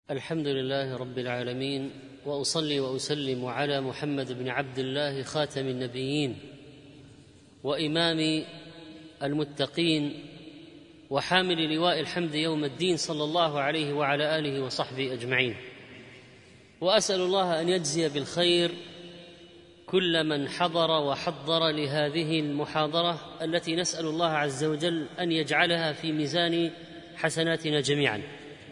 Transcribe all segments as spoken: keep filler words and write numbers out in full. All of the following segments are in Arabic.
الحمد لله رب العالمين، وأصلي وأسلم على محمد بن عبد الله خاتم النبيين وإمام المتقين وحامل لواء الحمد يوم الدين، صلى الله عليه وعلى آله وصحبه أجمعين. وأسأل الله أن يجزي بالخير كل من حضر وحضر لهذه المحاضرة التي نسأل الله عز وجل أن يجعلها في ميزان حسناتنا جميعا.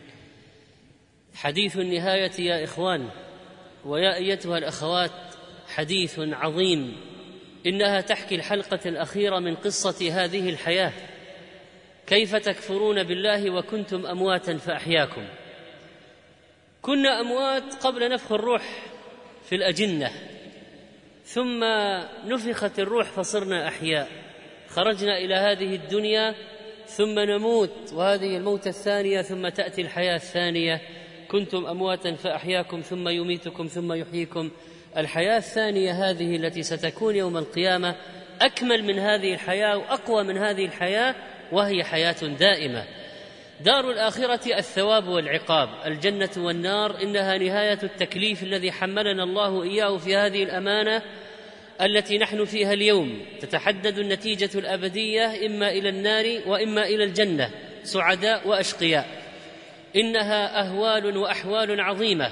حديث النهاية يا إخوان ويا أيتها الأخوات حديث عظيم، إنها تحكي الحلقة الأخيرة من قصة هذه الحياة، كيف تكفرون بالله وكنتم أمواتا فأحياكم. كنا أموات قبل نفخ الروح في الأجنة، ثم نفخت الروح فصرنا أحياء، خرجنا إلى هذه الدنيا ثم نموت، وهذه الموتة الثانية ثم تأتي الحياة الثانية. كنتم أمواتا فأحياكم ثم يميتكم ثم يحييكم. الحياة الثانية هذه التي ستكون يوم القيامة أكمل من هذه الحياة وأقوى من هذه الحياة، وهي حياة دائمة. دار الآخرة الثواب والعقاب، الجنة والنار، إنها نهاية التكليف الذي حملنا الله إياه في هذه الأمانة التي نحن فيها اليوم. تتحدد النتيجة الأبدية إما إلى النار وإما إلى الجنة، سعداء وأشقياء. إنها أهوال وأحوال عظيمة.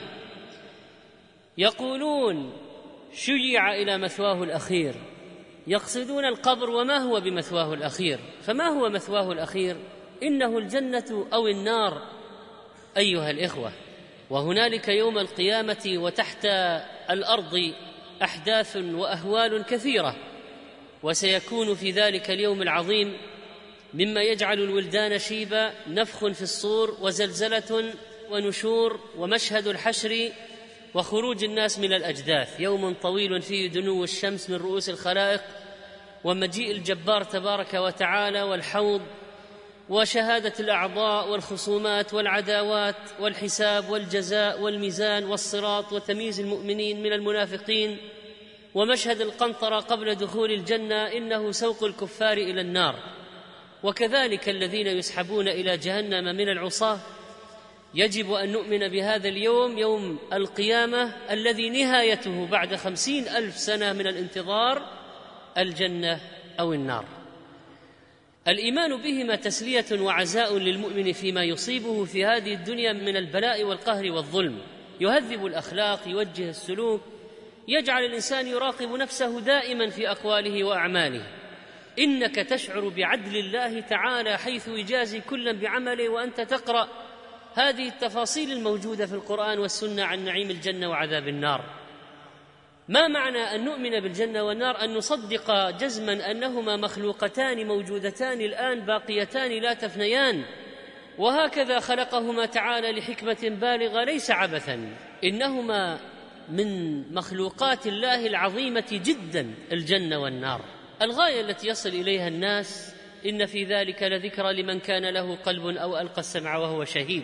يقولون شيع إلى مثواه الأخير، يقصدون القبر، وما هو بمثواه الأخير؟ فما هو مثواه الأخير؟ إنه الجنة أو النار أيها الإخوة. وهنالك يوم القيامة وتحت الأرض أحداث وأهوال كثيرة، وسيكون في ذلك اليوم العظيم مما يجعل الولدان شيبا نفخ في الصور وزلزلة ونشور ومشهد الحشر وخروج الناس من الأجداث، يوم طويل فيه دنو الشمس من رؤوس الخلائق، ومجيء الجبار تبارك وتعالى، والحوض، وشهادة الأعضاء، والخصومات والعداوات، والحساب والجزاء والميزان والصراط، وتمييز المؤمنين من المنافقين، ومشهد القنطرة قبل دخول الجنة، إنه سوق الكفار إلى النار. وكذلك الذين يسحبون إلى جهنم من العصاة. يجب أن نؤمن بهذا اليوم، يوم القيامة الذي نهايته بعد خمسين ألف سنة من الانتظار الجنة أو النار. الإيمان بهما تسلية وعزاء للمؤمن فيما يصيبه في هذه الدنيا من البلاء والقهر والظلم. يهذب الأخلاق، يوجه السلوك، يجعل الإنسان يراقب نفسه دائما في أقواله وأعماله. إنك تشعر بعدل الله تعالى حيث يجازي كلا بعمله، وأنت تقرأ هذه التفاصيل الموجودة في القرآن والسنة عن نعيم الجنة وعذاب النار. ما معنى أن نؤمن بالجنة والنار؟ أن نصدق جزما أنهما مخلوقتان موجودتان الآن باقيتان لا تفنيان، وهكذا خلقهما تعالى لحكمة بالغة ليس عبثا. إنهما من مخلوقات الله العظيمة جدا، الجنة والنار. الغاية التي يصل إليها الناس إن في ذلك لذكرى لمن كان له قلب أو ألقى السمع وهو شهيد.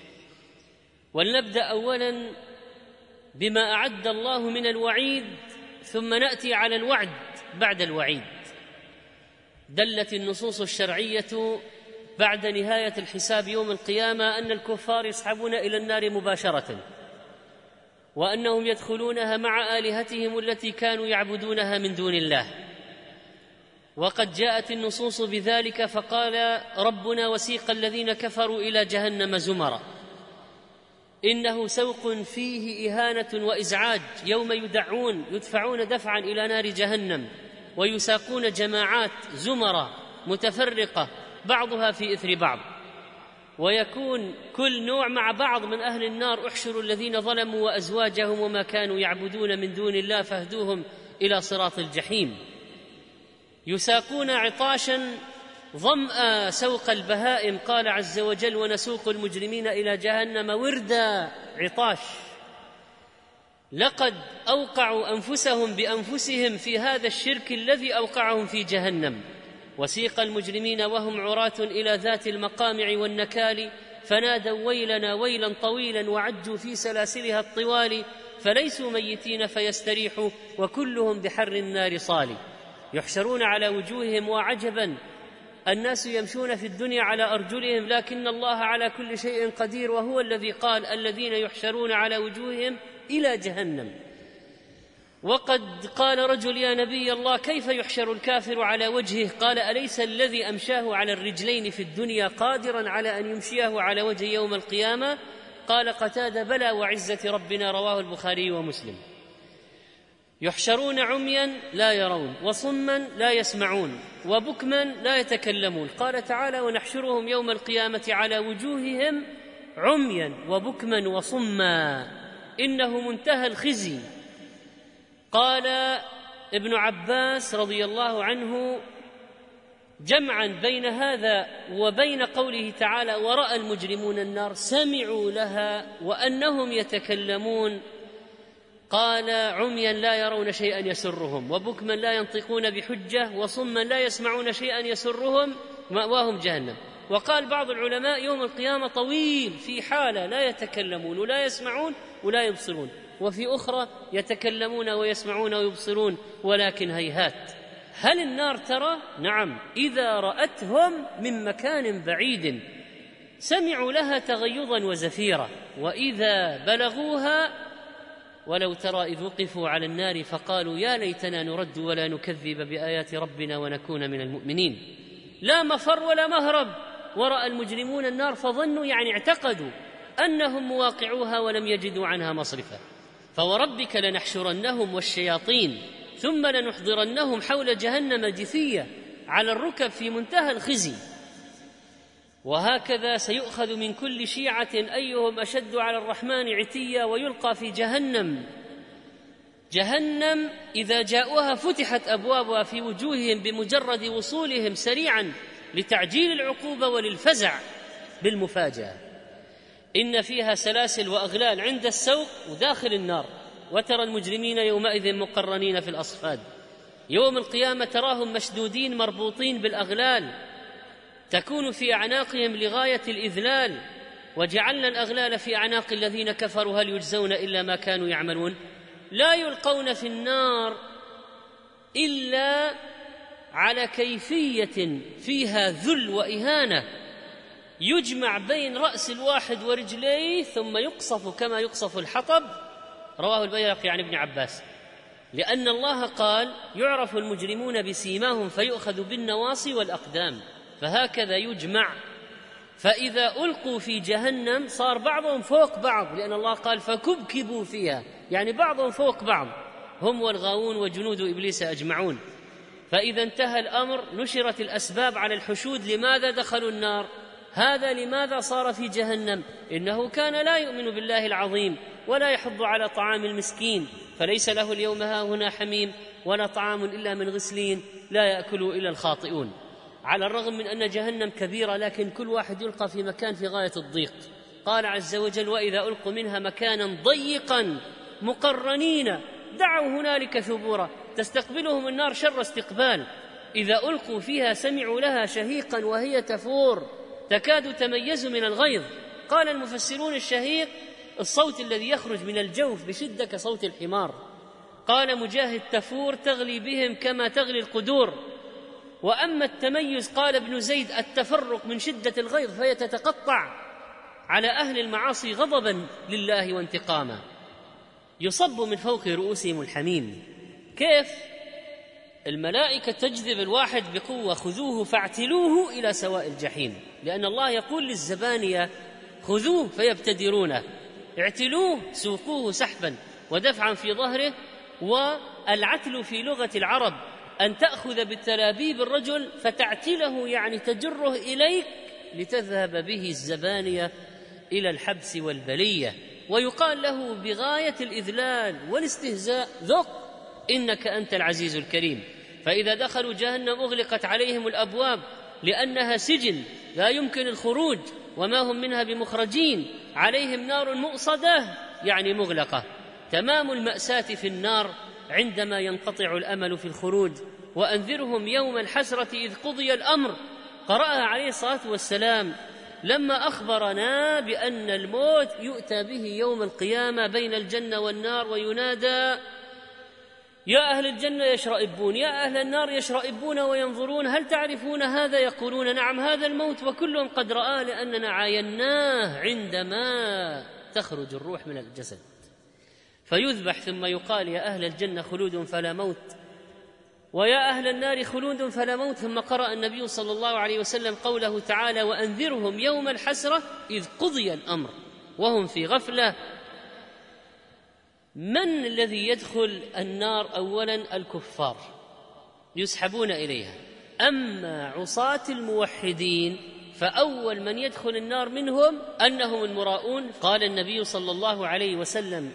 ولنبدأ أولا بما أعد الله من الوعيد، ثم نأتي على الوعد بعد الوعيد. دلت النصوص الشرعية بعد نهاية الحساب يوم القيامة أن الكفار يسحبون إلى النار مباشرة، وأنهم يدخلونها مع آلهتهم التي كانوا يعبدونها من دون الله. وقد جاءت النصوص بذلك، فقال ربنا وسيق الذين كفروا إلى جهنم زمرا، إنه سوق فيه إهانة وإزعاج، يوم يدعون يدفعون دفعا إلى نار جهنم، ويساقون جماعات زمرا متفرقة بعضها في إثر بعض، ويكون كل نوع مع بعض من أهل النار. احشروا الذين ظلموا وأزواجهم وما كانوا يعبدون من دون الله فاهدوهم إلى صراط الجحيم. يساقون عطاشا ظمأ سوق البهائم، قال عز وجل ونسوق المجرمين إلى جهنم وردا عطاش. لقد أوقعوا أنفسهم بأنفسهم في هذا الشرك الذي أوقعهم في جهنم. وسيق المجرمين وهم عراة إلى ذات المقامع والنكال، فنادوا ويلنا ويلا طويلا وعجوا في سلاسلها الطوال، فليسوا ميتين فيستريحوا وكلهم بحر النار صالي. يحشرون على وجوههم وعجبا الناس يمشون في الدنيا على أرجلهم لكن الله على كل شيء قدير، وهو الذي قال الذين يحشرون على وجوههم إلى جهنم. وقد قال رجل يا نبي الله كيف يحشر الكافر على وجهه؟ قال أليس الذي أمشاه على الرجلين في الدنيا قادرا على أن يمشيه على وجه يوم القيامة؟ قال قتادة بلى وعزة ربنا، رواه البخاري ومسلم. يحشرون عميا لا يرون، وصما لا يسمعون، وبكما لا يتكلمون. قال تعالى ونحشرهم يوم القيامة على وجوههم عميا وبكما وصما إنه منتهى الخزي. قال ابن عباس رضي الله عنه جمعا بين هذا وبين قوله تعالى ورأى المجرمون النار سمعوا لها وأنهم يتكلمون، قال عميا لا يرون شيئا يسرهم، وبكما لا ينطقون بحجة، وصما لا يسمعون شيئا يسرهم، مأواهم جهنم. وقال بعض العلماء يوم القيامة طويل، في حالة لا يتكلمون ولا يسمعون ولا يبصرون، وفي أخرى يتكلمون ويسمعون ويبصرون ولكن هيهات. هل النار ترى؟ نعم، إذا رأتهم من مكان بعيد سمعوا لها تغيظا وزفيرا، وإذا بلغوها ولو ترى إذ وقفوا على النار فقالوا يا ليتنا نرد ولا نكذب بآيات ربنا ونكون من المؤمنين. لا مفر ولا مهرب. ورأى المجرمون النار فظنوا، يعني اعتقدوا أنهم مواقعوها ولم يجدوا عنها مصرفا. فوربك لنحشرنهم والشياطين ثم لنحضرنهم حول جهنم جثية على الركب في منتهى الخزي. وهكذا سيؤخذ من كل شيعة أيهم أشد على الرحمن عتيا ويلقى في جهنم. جهنم إذا جاءوها فتحت أبوابها في وجوههم بمجرد وصولهم سريعا لتعجيل العقوبة وللفزع بالمفاجأة. إن فيها سلاسل وأغلال عند السوق وداخل النار، وترى المجرمين يومئذ مقرنين في الأصفاد. يوم القيامة تراهم مشدودين مربوطين بالأغلال تكون في أعناقهم لغاية الإذلال، وجعلنا الأغلال في أعناق الذين كفروا هل يجزون إلا ما كانوا يعملون. لا يلقون في النار إلا على كيفية فيها ذل وإهانة، يجمع بين رأس الواحد ورجليه ثم يقصف كما يقصف الحطب، رواه البيهقي عن ابن عباس. لأن الله قال يعرف المجرمون بسيماهم فيؤخذ بالنواصي والأقدام، فهكذا يجمع. فإذا ألقوا في جهنم صار بعضهم فوق بعض، لأن الله قال فكبكبوا فيها، يعني بعضهم فوق بعض، هم والغاوون وجنود إبليس أجمعون. فإذا انتهى الأمر نشرت الأسباب على الحشود لماذا دخلوا النار. هذا لماذا صار في جهنم؟ إنه كان لا يؤمن بالله العظيم ولا يحض على طعام المسكين، فليس له اليوم هاهنا حميم ولا طعام إلا من غسلين لا يأكله إلا الخاطئون. على الرغم من أن جهنم كبيرة لكن كل واحد يلقى في مكان في غاية الضيق. قال عز وجل وإذا ألقوا منها مكانا ضيقا مقرنين دعوا هنالك ثبورا، تستقبلهم النار شر استقبال. إذا ألقوا فيها سمعوا لها شهيقا وهي تفور تكاد تميز من الغيظ. قال المفسرون الشهيق الصوت الذي يخرج من الجوف بشدة كصوت الحمار. قال مجاهد تفور تغلي بهم كما تغلي القدور. وأما التميز قال ابن زيد التفرق من شدة الغيظ فهي تتقطع على أهل المعاصي غضبا لله وانتقاما. يصب من فوق رؤوسهم الحميم. كيف؟ الملائكة تجذب الواحد بقوة خذوه فاعتلوه إلى سواء الجحيم، لأن الله يقول للزبانية خذوه فيبتدرونه، اعتلوه سوقوه سحبا ودفعا في ظهره. والعتل في لغة العرب أن تأخذ بالتلابيب الرجل فتعتله، يعني تجره إليك لتذهب به الزبانية إلى الحبس والبلية. ويقال له بغاية الإذلال والاستهزاء ذق إنك أنت العزيز الكريم. فإذا دخلوا جهنم أغلقت عليهم الأبواب لأنها سجن لا يمكن الخروج وما هم منها بمخرجين، عليهم نار مؤصدة يعني مغلقة. تمام المأساة في النار عندما ينقطع الأمل في الخروج. وأنذرهم يوم الحسرة إذ قضي الأمر، قرأها عليه الصلاة والسلام لما أخبرنا بأن الموت يؤتى به يوم القيامة بين الجنة والنار وينادى يا أهل الجنة يشرئبون، يا أهل النار يشرئبون وينظرون، هل تعرفون هذا؟ يقولون نعم، هذا الموت، وكلهم قد رآه لأننا عايناه عندما تخرج الروح من الجسد. فيذبح ثم يقال يا أهل الجنة خلود فلا موت، ويا أهل النار خلود فلا موت. ثم قرأ النبي صلى الله عليه وسلم قوله تعالى وأنذرهم يوم الحسرة إذ قضي الأمر وهم في غفلة. من الذي يدخل النار؟ أولا الكفار يسحبون إليها، أما عصاة الموحدين فأول من يدخل النار منهم أنهم المراؤون. قال النبي صلى الله عليه وسلم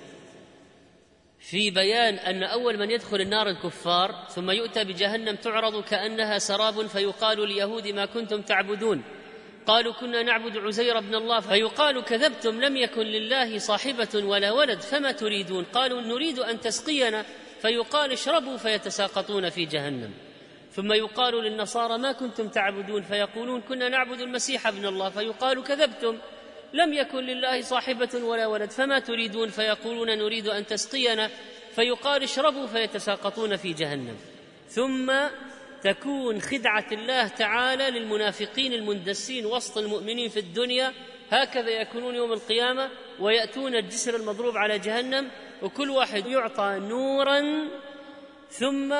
في بيان أن أول من يدخل النار الكفار، ثم يؤتى بجهنم تعرض كأنها سراب فيقال لليهود ما كنتم تعبدون؟ قالوا كنا نعبد عزير بن الله، فيقال كذبتم، لم يكن لله صاحبة ولا ولد، فما تريدون؟ قالوا نريد أن تسقينا، فيقال اشربوا فيتساقطون في جهنم. ثم يقال للنصارى ما كنتم تعبدون؟ فيقولون كنا نعبد المسيح ابن الله، فيقال كذبتم، لم يكن لله صاحبة ولا ولد، فما تريدون؟ فيقولون نريد أن تسقينا، فيقال اشربوا فيتساقطون في جهنم. ثم تكون خدعة الله تعالى للمنافقين المندسين وسط المؤمنين في الدنيا، هكذا يكونون يوم القيامة، ويأتون الجسر المضروب على جهنم، وكل واحد يعطى نورا، ثم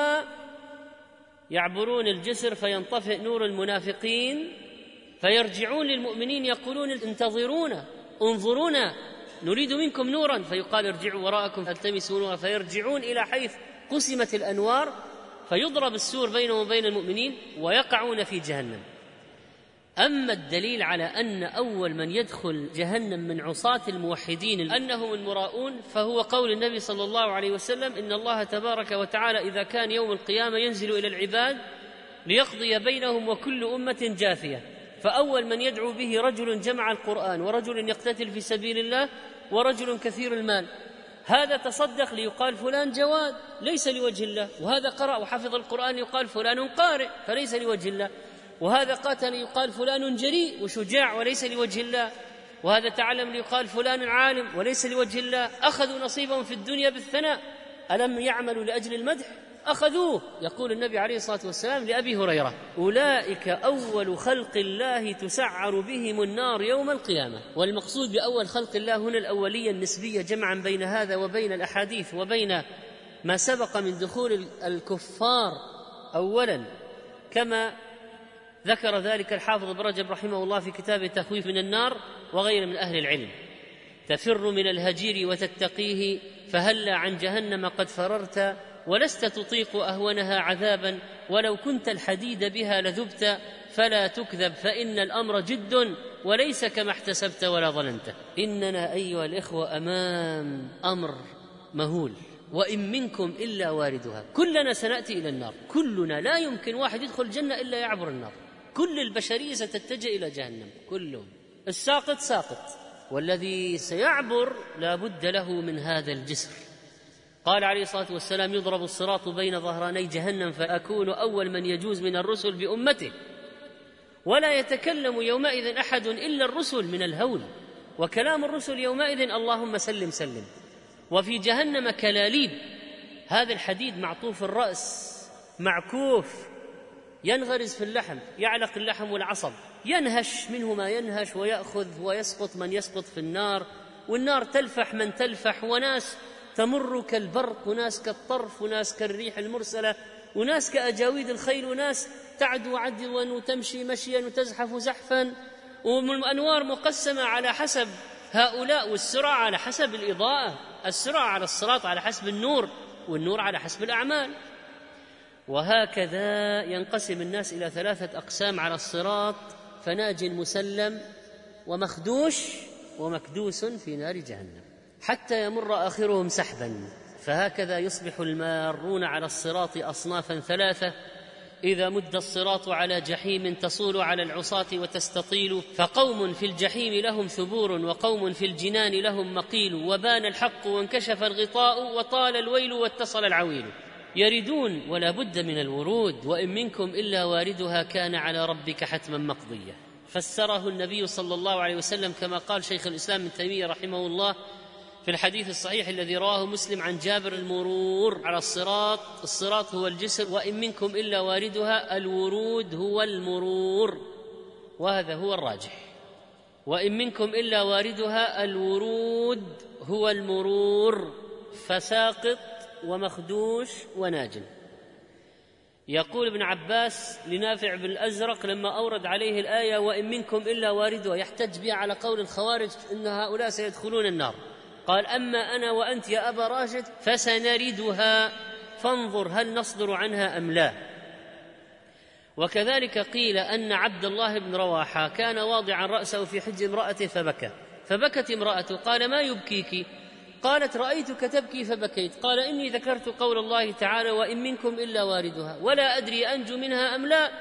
يعبرون الجسر فينطفئ نور المنافقين، فيرجعون للمؤمنين يقولون انتظرونا انظرونا نريد منكم نورا، فيقال ارجعوا وراءكم فالتمسوا نورا، فيرجعون إلى حيث قسمت الأنوار، فيضرب السور بينهم وبين المؤمنين ويقعون في جهنم. أما الدليل على أن أول من يدخل جهنم من عصاة الموحدين أنهم المراؤون فهو قول النبي صلى الله عليه وسلم إن الله تبارك وتعالى إذا كان يوم القيامة ينزل إلى العباد ليقضي بينهم وكل أمة جاثية، فأول من يدعو به رجل جمع القرآن، ورجل يقتتل في سبيل الله، ورجل كثير المال. هذا تصدق ليقال فلان جواد ليس لوجه الله، وهذا قرأ وحفظ القرآن يقال فلان قارئ فليس لوجه الله، وهذا قاتل يقال فلان جريء وشجاع وليس لوجه الله، وهذا تعلم ليقال فلان عالم وليس لوجه الله. أخذوا نصيبهم في الدنيا بالثناء، ألم يعملوا لأجل المدح؟ أخذوه. يقول النبي عليه الصلاة والسلام لأبي هريرة أولئك أول خلق الله تسعر بهم النار يوم القيامة. والمقصود بأول خلق الله هنا الأولية النسبية، جمعا بين هذا وبين الأحاديث وبين ما سبق من دخول الكفار أولا، كما ذكر ذلك الحافظ ابن رجب رحمه الله في كتابه تخويف من النار وغير من أهل العلم. تفر من الهجير وتتقيه فهلا عن جهنم قد فررت، ولست تطيق أهونها عذابا، ولو كنت الحديد بها لذبت، فلا تكذب فإن الأمر جد وليس كما احتسبت ولا ظننت. إننا أيها الإخوة أمام أمر مهول، وإن منكم إلا واردها، كلنا سنأتي إلى النار، كلنا، لا يمكن واحد يدخل الجنة إلا يعبر النار، كل البشرية ستتجه إلى جهنم كلهم، الساقط ساقط، والذي سيعبر لا بد له من هذا الجسر. قال عليه الصلاة والسلام يضرب الصراط بين ظهراني جهنم فأكون أول من يجوز من الرسل بأمته، ولا يتكلم يومئذ أحد إلا الرسل من الهول، وكلام الرسل يومئذ اللهم سلم سلم. وفي جهنم كلاليب، هذا الحديد معطوف الرأس معكوف ينغرز في اللحم، يعلق اللحم والعصب، ينهش منه ما ينهش ويأخذ ويسقط من يسقط في النار، والنار تلفح من تلفح، وناس تمر كالبرق، وناس كالطرف، وناس كالريح المرسلة، وناس كأجاويد الخيل، وناس تعدو عدوا وتمشي مشيا وتزحف زحفا، والأنوار مقسمة على حسب هؤلاء، والسرعة على حسب الإضاءة، السرعة على الصراط على حسب النور، والنور على حسب الأعمال. وهكذا ينقسم الناس إلى ثلاثة أقسام على الصراط، فناج مسلم ومخدوش ومكدوس في نار جهنم، حتى يمر آخرهم سحبا. فهكذا يصبح المارون على الصراط أصنافا ثلاثة: إذا مد الصراط على جحيم تصول على العصاة وتستطيل، فقوم في الجحيم لهم ثبور، وقوم في الجنان لهم مقيل، وبان الحق وانكشف الغطاء، وطال الويل واتصل العويل. يردون ولا بد من الورود، وإن منكم إلا واردها كان على ربك حتما مقضية. فسره النبي صلى الله عليه وسلم كما قال شيخ الإسلام ابن تيمية رحمه الله في الحديث الصحيح الذي رواه مسلم عن جابر: المرور على الصراط، الصراط هو الجسر، وإن منكم إلا واردها، الورود هو المرور، وهذا هو الراجح. وإن منكم إلا واردها، الورود هو المرور، فساقط ومخدوش وناج. يقول ابن عباس لنافع بن الأزرق لما أورد عليه الآية: وإن منكم إلا واردها، يحتج بها على قول الخوارج إن هؤلاء سيدخلون النار، قال: أما أنا وأنت يا أبا راشد فسنردها، فانظر هل نصدر عنها أم لا. وكذلك قيل أن عبد الله بن رواحة كان واضعا رأسه في حج امرأته فبكى، فبكت امرأته، قال: ما يبكيك؟ قالت: رأيتك تبكي فبكيت. قال: إني ذكرت قول الله تعالى: وإن منكم إلا واردها، ولا أدري أنجو منها أم لا.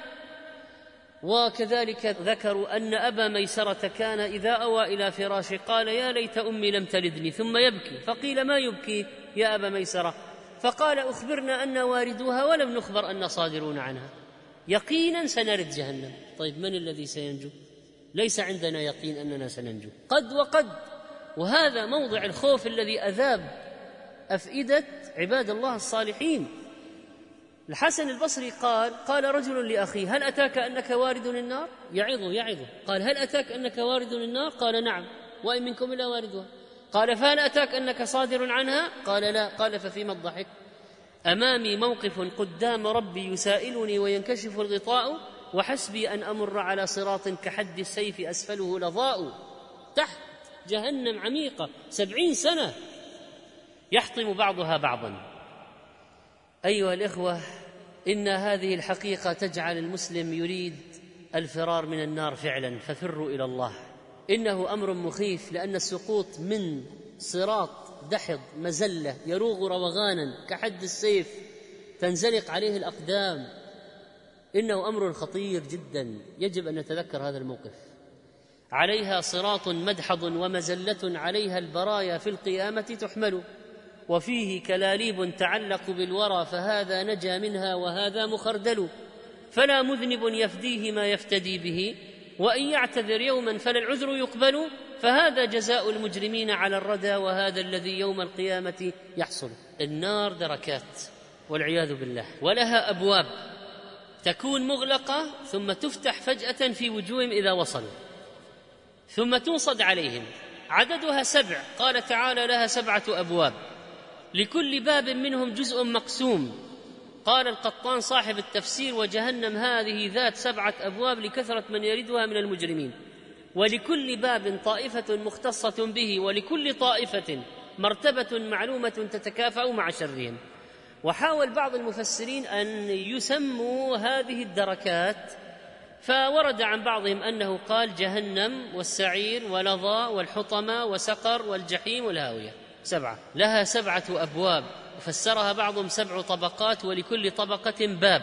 وكذلك ذكروا أن أبا ميسرة كان إذا أوى إلى فراشه قال: يا ليت أمي لم تلدني، ثم يبكي، فقيل: ما يبكيك يا أبا ميسرة؟ فقال: أخبرنا أن واردوها ولم نخبر أن صادرون عنها. يقينا سنرد جهنم. طيب من الذي سينجو؟ ليس عندنا يقين أننا سننجو، قد وقد. وهذا موضع الخوف الذي أذاب أفئدة عباد الله الصالحين. الحسن البصري قال: قال رجل لأخيه: هل أتاك أنك وارد النار؟ يعظه يعظه قال: هل أتاك أنك وارد النار؟ قال: نعم. وإن منكم إلا واردها. قال: فهل أتاك أنك صادر عنها؟ قال: لا. قال: ففيما الضحك؟ أمامي موقف قدام ربي يسائلني وينكشف الغطاء، وحسبي أن أمر على صراط كحد السيف أسفله لظاء. تحت جهنم عميقة سبعين سنة يحطم بعضها بعضا. أيها الإخوة، إن هذه الحقيقة تجعل المسلم يريد الفرار من النار فعلا، ففروا إلى الله. إنه أمر مخيف، لأن السقوط من صراط دحض مزلة يروغ روغانا كحد السيف تنزلق عليه الأقدام، إنه أمر خطير جدا، يجب أن نتذكر هذا الموقف. عليها صراط مدحض ومزلة عليها البرايا في القيامة تحمل، وفيه كلاليب تعلق بالورى، فهذا نجا منها وهذا مخردل، فلا مذنب يفديه ما يفتدي به، وإن يعتذر يوما فلا العذر يقبل، فهذا جزاء المجرمين على الردى، وهذا الذي يوم القيامة يحصل. النار دركات والعياذ بالله، ولها أبواب تكون مغلقة ثم تفتح فجأة في وجوههم إذا وصلوا، ثم تنصد عليهم. عددها سبع، قال تعالى: لها سبعة أبواب لكل باب منهم جزء مقسوم. قال القطان صاحب التفسير: وجهنم هذه ذات سبعة أبواب لكثرة من يردها من المجرمين، ولكل باب طائفة مختصة به، ولكل طائفة مرتبة معلومة تتكافأ مع شرهم. وحاول بعض المفسرين أن يسموا هذه الدركات، فورد عن بعضهم أنه قال: جهنم والسعير ولظى والحطمة وسقر والجحيم والهاوية، سبعة. لها سبعة أبواب، فسرها بعضهم سبع طبقات، ولكل طبقة باب.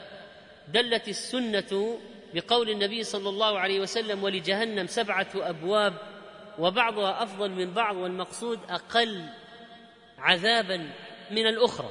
دلت السنة بقول النبي صلى الله عليه وسلم: ولجهنم سبعة أبواب، وبعضها أفضل من بعض، والمقصود أقل عذابا من الأخرى،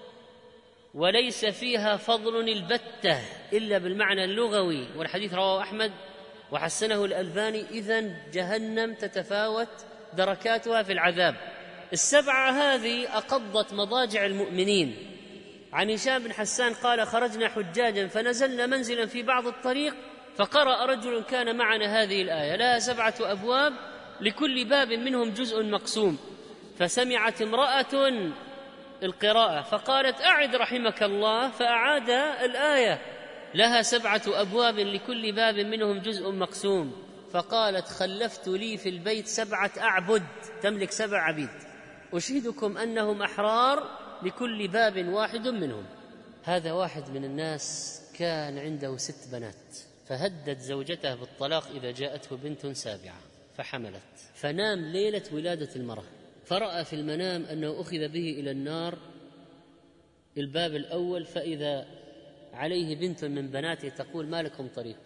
وليس فيها فضل البتة إلا بالمعنى اللغوي، والحديث رواه أحمد وحسنه الألباني. إذن جهنم تتفاوت دركاتها في العذاب. السبعة هذه أقضت مضاجع المؤمنين. عن هشام بن حسان قال: خرجنا حجاجا فنزلنا منزلا في بعض الطريق، فقرأ رجل كان معنا هذه الآية: لها سبعة أبواب لكل باب منهم جزء مقسوم. فسمعت امرأة القراءة فقالت: أعد رحمك الله، فأعاد الآية: لها سبعة أبواب لكل باب منهم جزء مقسوم. فقالت: خلفت لي في البيت سبعة أعبد تملك سبع عبيد، أشهدكم أنهم أحرار لكل باب واحد منهم. هذا واحد من الناس كان عنده ست بنات، فهدد زوجته بالطلاق إذا جاءته بنت سابعة، فحملت، فنام ليلة ولادة المرأة، فرأى في المنام أنه أخذ به إلى النار الباب الأول، فإذا عليه بنت من بناته تقول: ما لكم طريق،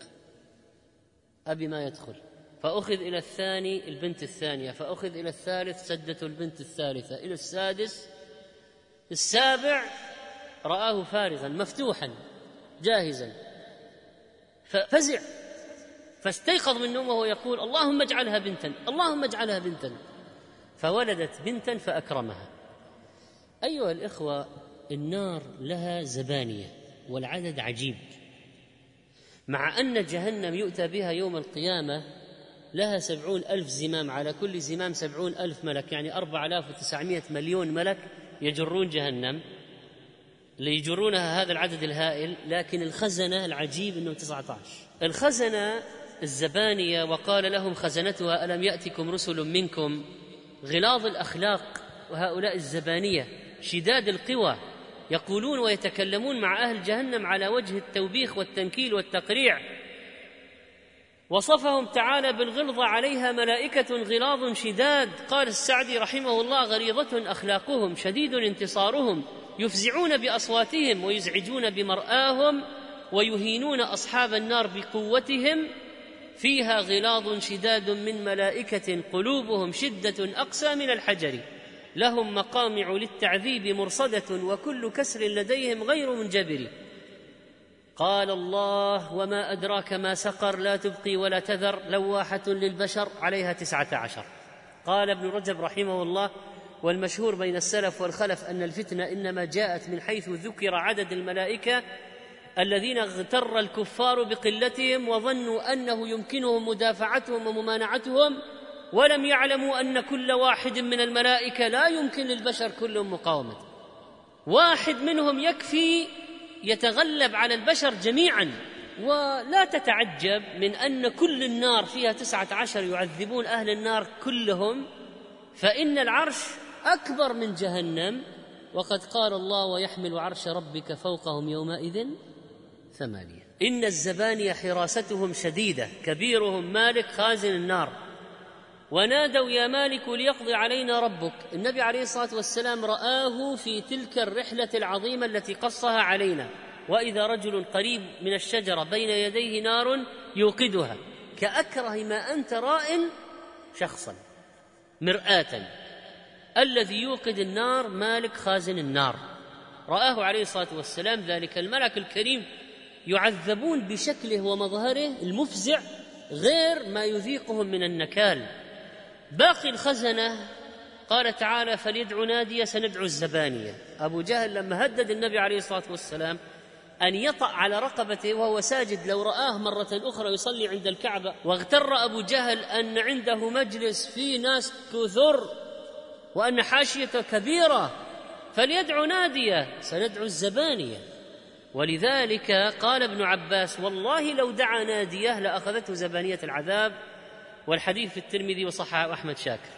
أبي ما يدخل. فأخذ إلى الثاني البنت الثانية، فأخذ إلى الثالث سدته البنت الثالثة، إلى السادس. السابع رآه فارغا مفتوحا جاهزا، ففزع، فاستيقظ من نومه وهو يقول: اللهم اجعلها بنتا، اللهم اجعلها بنتا. فولدت بنتا فأكرمها. أيها الإخوة، النار لها زبانية والعدد عجيب، مع أن جهنم يؤتى بها يوم القيامة لها سبعون ألف زمام، على كل زمام سبعون ألف ملك، يعني أربعة آلاف وتسعمائة مليون ملك يجرون جهنم، ليجرونها هذا العدد الهائل. لكن الخزنة العجيب أنه تسعة عشر الخزنة الزبانية. وقال لهم خزنتها ألم يأتكم رسل منكم، غلاظ الأخلاق، وهؤلاء الزبانية شداد القوى، يقولون ويتكلمون مع أهل جهنم على وجه التوبيخ والتنكيل والتقريع. وصفهم تعالى بالغلظة عليها ملائكة غلاظ شداد. قال السعدي رحمه الله: غليظة أخلاقهم، شديد انتصارهم، يفزعون بأصواتهم ويزعجون بمرآهم، ويهينون أصحاب النار بقوتهم. فيها غلاظ شداد من ملائكة قلوبهم شدة أقسى من الحجر، لهم مقامع للتعذيب مرصدة، وكل كسر لديهم غير منجبر. قال الله: وما أدراك ما سقر، لا تبقي ولا تذر، لواحة للبشر، عليها تسعة عشر. قال ابن رجب رحمه الله: والمشهور بين السلف والخلف أن الفتنة إنما جاءت من حيث ذكر عدد الملائكة الذين اغتر الكفار بقلتهم وظنوا أنه يمكنهم مدافعتهم وممانعتهم، ولم يعلموا أن كل واحد من الملائكة لا يمكن للبشر كلهم مقاومته، واحد منهم يكفي يتغلب على البشر جميعا. ولا تتعجب من أن كل النار فيها تسعة عشر يعذبون أهل النار كلهم، فإن العرش أكبر من جهنم. وقد قال الله: ويحمل عرش ربك فوقهم يومئذ ثمانية. إن الزبانية حراستهم شديدة، كبيرهم مالك خازن النار. ونادوا: يا مالك ليقضي علينا ربك. النبي عليه الصلاة والسلام رآه في تلك الرحلة العظيمة التي قصها علينا: وإذا رجل قريب من الشجرة بين يديه نار يوقدها، كأكره ما أنت راء شخصا مرآة. الذي يوقد النار مالك خازن النار. رآه عليه الصلاة والسلام ذلك الملك الكريم يعذبون بشكله ومظهره المفزع غير ما يذيقهم من النكال. باقي الخزنة قال تعالى: فليدعو نادية سندعو الزبانية. أبو جهل لما هدد النبي عليه الصلاة والسلام أن يطأ على رقبته وهو ساجد لو رآه مرة أخرى يصلي عند الكعبة، واغتر أبو جهل أن عنده مجلس فيه ناس كثر وأن حاشيته كبيرة، فليدعو نادية سندعو الزبانية. ولذلك قال ابن عباس: والله لو دعا نادية لأخذته زبانية العذاب. والحديث في الترمذي وصححه أحمد شاكر.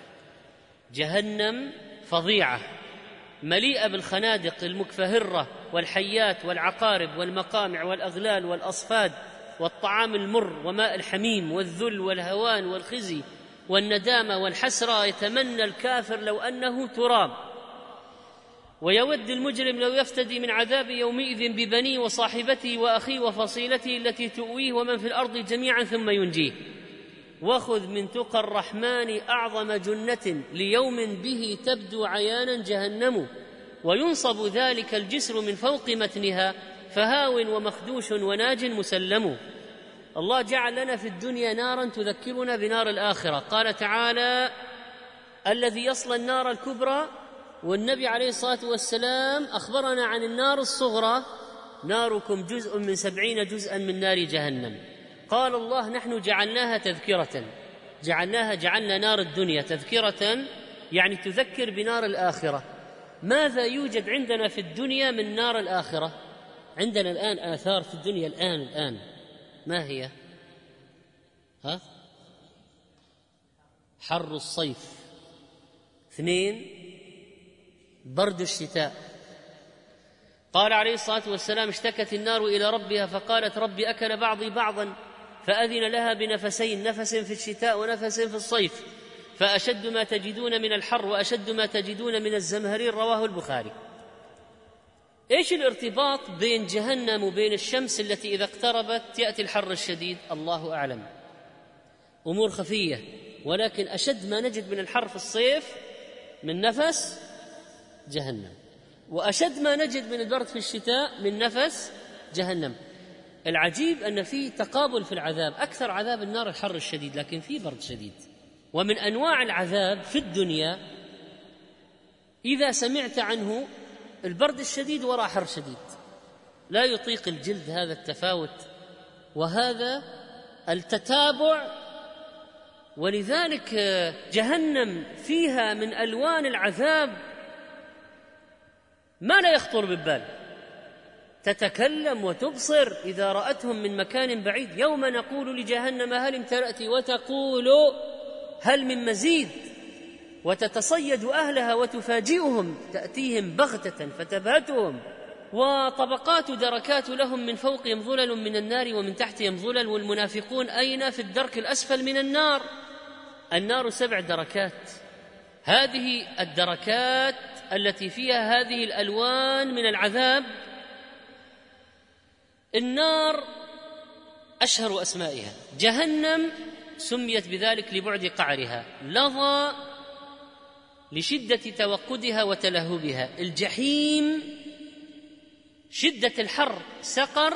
جهنم فظيعة مليئة بالخنادق المكفهرة والحيات والعقارب والمقامع والأغلال والأصفاد والطعام المر وماء الحميم والذل والهوان والخزي والندامة والحسرة. يتمنى الكافر لو أنه تراب، ويود المجرم لو يفتدي من عذاب يومئذ ببنيه وصاحبته وأخيه وفصيلته التي تؤويه ومن في الأرض جميعا ثم ينجيه. وخذ من تقى الرحمن أعظم جنة ليوم به تبدو عيانا جهنم، وينصب ذلك الجسر من فوق متنها، فهاو ومخدوش وناج مسلم. الله جعل لنا في الدنيا نارا تذكرنا بنار الآخرة. قال تعالى: الذي يصلى النار الكبرى. والنبي عليه الصلاة والسلام أخبرنا عن النار الصغرى: ناركم جزء من سبعين جزءا من نار جهنم. قال الله: نحن جعلناها تذكرة، جعلناها جعلنا نار الدنيا تذكرة، يعني تذكر بنار الآخرة. ماذا يوجد عندنا في الدنيا من نار الآخرة؟ عندنا الآن آثار في الدنيا الآن الآن ما هي؟ ها؟ حر الصيف، اثنين برد الشتاء. قال عليه الصلاة والسلام: اشتكت النار إلى ربها فقالت: ربي أكل بعضي بعضا، فأذن لها بنفسين، نفس في الشتاء ونفس في الصيف، فأشد ما تجدون من الحر وأشد ما تجدون من الزمهرير. رواه البخاري. إيش الارتباط بين جهنم وبين الشمس التي إذا اقتربت يأتي الحر الشديد؟ الله أعلم، أمور خفية، ولكن أشد ما نجد من الحر في الصيف من نفس جهنم، وأشد ما نجد من البرد في الشتاء من نفس جهنم. العجيب أن في تقابل في العذاب، أكثر عذاب النار الحر الشديد، لكن في برد شديد. ومن أنواع العذاب في الدنيا إذا سمعت عنه البرد الشديد وراء حر شديد، لا يطيق الجلد هذا التفاوت وهذا التتابع. ولذلك جهنم فيها من ألوان العذاب ما لا يخطر بالبال، تتكلم وتبصر إذا رأتهم من مكان بعيد. يوم نقول لجهنم هل امتلأت وتقول هل من مزيد، وتتصيد أهلها وتفاجئهم، تأتيهم بغتة فتبهتهم. وطبقات دركات لهم من فوقهم ظلل من النار ومن تحتهم ظلل، والمنافقون أين؟ في الدرك الأسفل من النار. النار سبع دركات، هذه الدركات التي فيها هذه الألوان من العذاب. النار أشهر أسمائها، جهنم سميت بذلك لبعد قعرها، لظى لشدة توقدها وتلهبها، الجحيم شدة الحر، سقر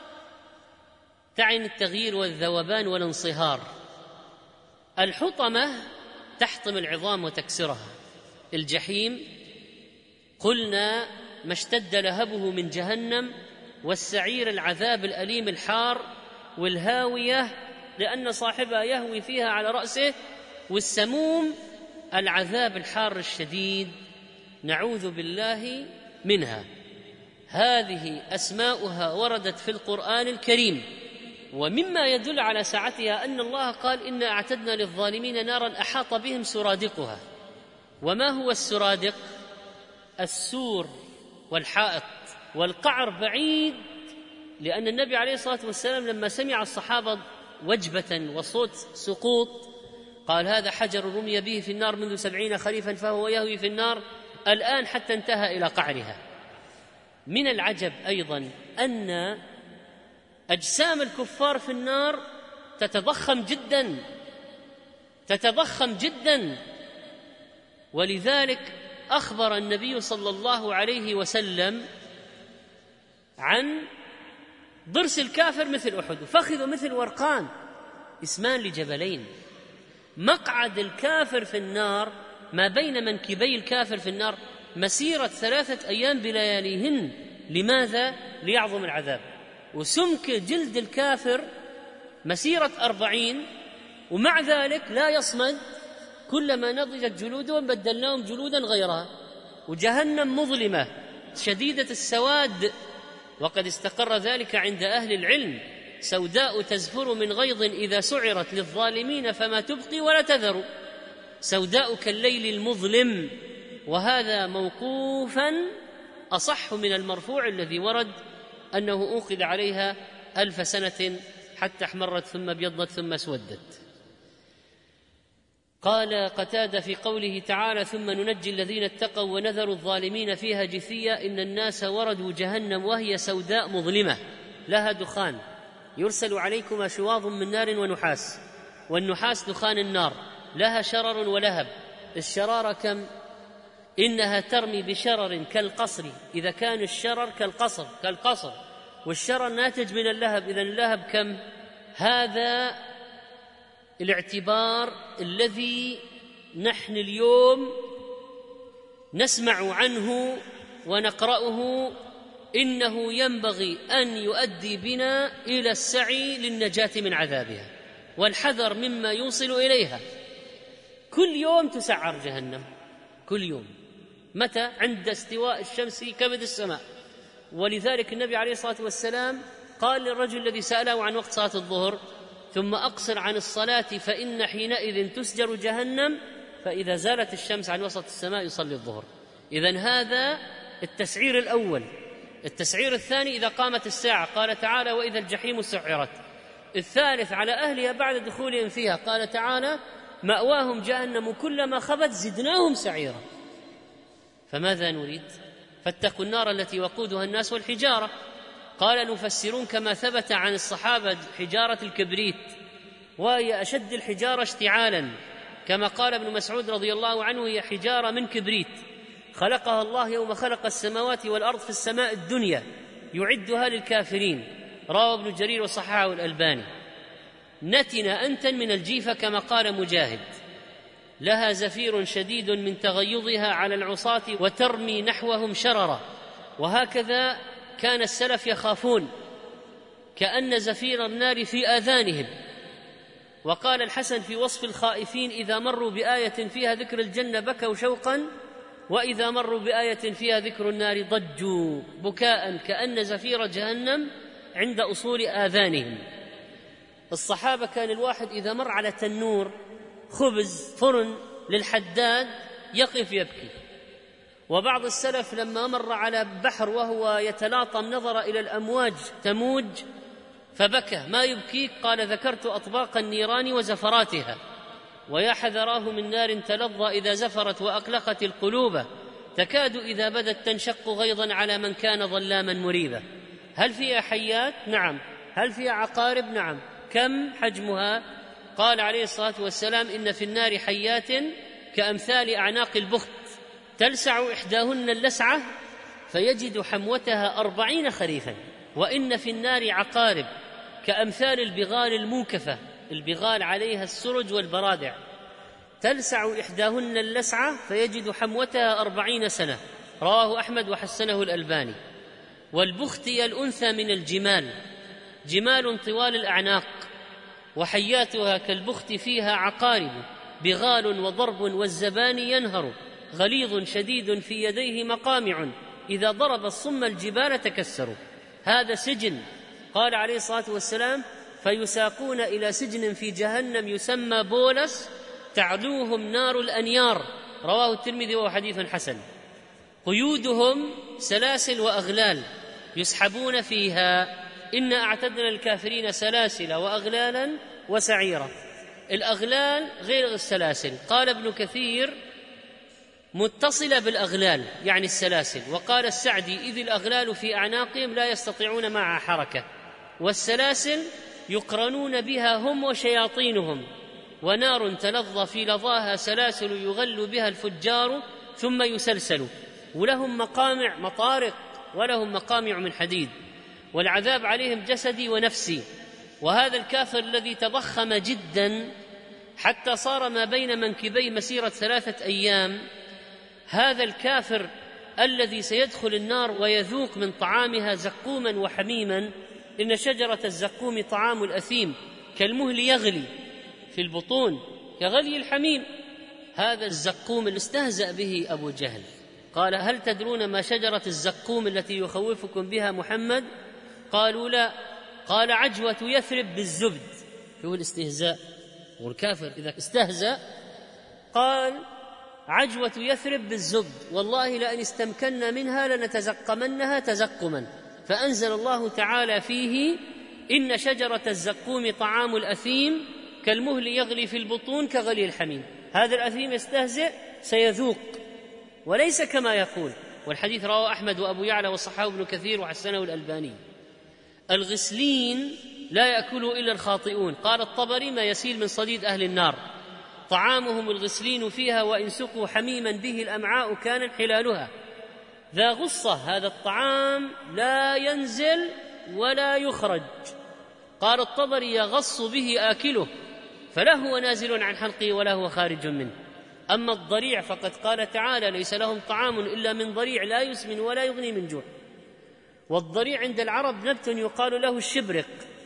تعني التغيير والذوبان والانصهار، الحطمة تحطم العظام وتكسرها. الجحيم قلنا ما اشتد لهبه من جهنم، والسعير العذاب الأليم الحار، والهاوية لأن صاحبها يهوي فيها على رأسه، والسموم العذاب الحار الشديد نعوذ بالله منها. هذه أسماؤها وردت في القرآن الكريم. ومما يدل على سعتها أن الله قال إنا أعتدنا للظالمين نارا أحاط بهم سرادقها. وما هو السرادق؟ السور والحائط، والقعر بعيد، لأن النبي عليه الصلاة والسلام لما سمع الصحابة وجبة وصوت سقوط قال هذا حجر رمي به في النار منذ سبعين خريفا فهو يهوي في النار الآن حتى انتهى إلى قعرها. من العجب أيضا أن أجسام الكفار في النار تتضخم جدا تتضخم جدا ولذلك أخبر النبي صلى الله عليه وسلم عن ضرس الكافر مثل أحد، وفخذه مثل ورقان، اسمان لجبلين. مقعد الكافر في النار ما بين منكبي الكافر في النار مسيرة ثلاثة أيام بلياليهن. لماذا؟ ليعظم العذاب. وسمك جلد الكافر مسيرة أربعين، ومع ذلك لا يصمد، كلما نضجت جلودهم بدلناهم جلودا غيرها. وجهنم مظلمة شديدة السواد، وقد استقر ذلك عند أهل العلم، سوداء تزفر من غيظ إذا سعرت للظالمين فما تبقي ولا تذر، سوداء كالليل المظلم. وهذا موقوفا أصح من المرفوع الذي ورد أنه أوقد عليها ألف سنة حتى احمرت ثم ابيضت ثم اسودت. قال قتادة في قوله تعالى ثم ننجي الذين اتقوا ونذر الظالمين فيها جثيا إن الناس وردوا جهنم وهي سوداء مظلمة لها دخان يرسل عليكما شواظ من نار ونحاس، والنحاس دخان النار، لها شرر ولهب. الشرار كم؟ إنها ترمي بشرر كالقصر إذا كان الشرر كالقصر كالقصر والشرر ناتج من اللهب، إذن اللهب كم؟ هذا الاعتبار الذي نحن اليوم نسمع عنه ونقرأه إنه ينبغي أن يؤدي بنا إلى السعي للنجاة من عذابها والحذر مما يوصل إليها. كل يوم تسعر جهنم، كل يوم. متى؟ عند استواء الشمس في كبد السماء. ولذلك النبي عليه الصلاة والسلام قال للرجل الذي سأله عن وقت صلاة الظهر ثم أقصر عن الصلاة فإن حينئذ تسجر جهنم، فإذا زالت الشمس عن وسط السماء يصلي الظهر. إذن هذا التسعير الأول. التسعير الثاني إذا قامت الساعة، قال تعالى وإذا الجحيم سعرت. الثالث على أهلها بعد دخولهم فيها، قال تعالى مأواهم جهنم كلما خبت زدناهم سعيرا. فماذا نريد؟ فاتقوا النار التي وقودها الناس والحجارة. قال المفسرون كما ثبت عن الصحابة حجارة الكبريت، وهي أشد الحجارة اشتعالا، كما قال ابن مسعود رضي الله عنه هي حجارة من كبريت خلقها الله يوم خلق السماوات والأرض في السماء الدنيا يعدها للكافرين. رواه ابن جرير وصححه الألباني. نتن أنتن من الجيفة كما قال مجاهد. لها زفير شديد من تغيظها على العصاة وترمي نحوهم شررا. وهكذا كان السلف يخافون، كأن زفير النار في آذانهم. وقال الحسن في وصف الخائفين: إذا مروا بآية فيها ذكر الجنة بكوا شوقا، وإذا مروا بآية فيها ذكر النار ضجوا بكاء كأن زفير جهنم عند أصول آذانهم. الصحابة كان الواحد إذا مر على تنور خبز فرن للحداد يقف يبكي. وبعض السلف لما مر على بحر وهو يتلاطم نظر إلى الأمواج تموج فبكى: ما يبكيك؟ قال: ذكرت أطباق النيران وزفراتها، ويا حذراه من نار تلظى إذا زفرت وأقلقت القلوب، تكاد إذا بدت تنشق غيظا على من كان ظلاما مريبا. هل فيها حيات؟ نعم. هل فيها عقارب؟ نعم. كم حجمها؟ قال عليه الصلاة والسلام: إن في النار حيات كأمثال أعناق البخت، تلسع إحداهن اللسعة فيجد حموتها أربعين خريفا. وإن في النار عقارب كأمثال البغال الموكفة، البغال عليها السرج والبرادع، تلسع إحداهن اللسعة فيجد حموتها أربعين سنة. رواه أحمد وحسنه الألباني. والبخت هي الأنثى من الجمال، جمال طوال الأعناق، وحياتها كالبخت فيها عقارب بغال وضرب، والزبان ينهر غليظ شديد في يديه مقامع، إذا ضرب الصم الجبال تكسروا. هذا سجن. قال عليه الصلاة والسلام: فيساقون إلى سجن في جهنم يسمى بولس تعلوهم نار الأنيار. رواه الترمذي وهو حديث حسن. قيودهم سلاسل وأغلال يسحبون فيها. إنا أعتدنا للكافرين سلاسل وأغلالا وسعيرا. الأغلال غير السلاسل. قال ابن كثير: متصلة بالأغلال يعني السلاسل. وقال السعدي: إذ الأغلال في أعناقهم لا يستطيعون معها حركة، والسلاسل يقرنون بها هم وشياطينهم. ونار تلظى في لظاها سلاسل يغل بها الفجار ثم يسلسل. ولهم مقامع مطارق، ولهم مقامع من حديد، والعذاب عليهم جسدي ونفسي. وهذا الكافر الذي تضخم جدا حتى صار ما بين منكبي مسيرة ثلاثة أيام، هذا الكافر الذي سيدخل النار ويذوق من طعامها زقوما وحميما. إن شجرة الزقوم طعام الأثيم كالمهل يغلي في البطون كغلي الحميم. هذا الزقوم اللي استهزأ به أبو جهل. قال: هل تدرون ما شجرة الزقوم التي يخوفكم بها محمد؟ قالوا: لا. قال: عجوة يثرب بالزبد. هو الاستهزاء، والكافر إذا استهزأ قال: عجوة يثرب بالزبد، والله لئن استمكنا منها لنتزقمنها تزقما. فأنزل الله تعالى فيه: إن شجرة الزقوم طعام الأثيم كالمهل يغلي في البطون كغلي الحميم. هذا الأثيم يستهزئ سيذوق وليس كما يقول. والحديث رواه أحمد وأبو يعلى وصححه ابن كثير وحسنه الألباني. الغسلين لا يأكله إلا الخاطئون. قال الطبري: ما يسيل من صديد أهل النار، طعامهم الغسلين فيها، وإن سقوا حميما به الأمعاء كان انحلالها. ذا غصة، هذا الطعام لا ينزل ولا يخرج. قال الطبري: يغص به آكله، فلا هو نازل عن حلقه ولا هو خارج منه. أما الضريع فقد قال تعالى: ليس لهم طعام إلا من ضريع لا يسمن ولا يغني من جوع. والضريع عند العرب نبت يقال له الشبرق،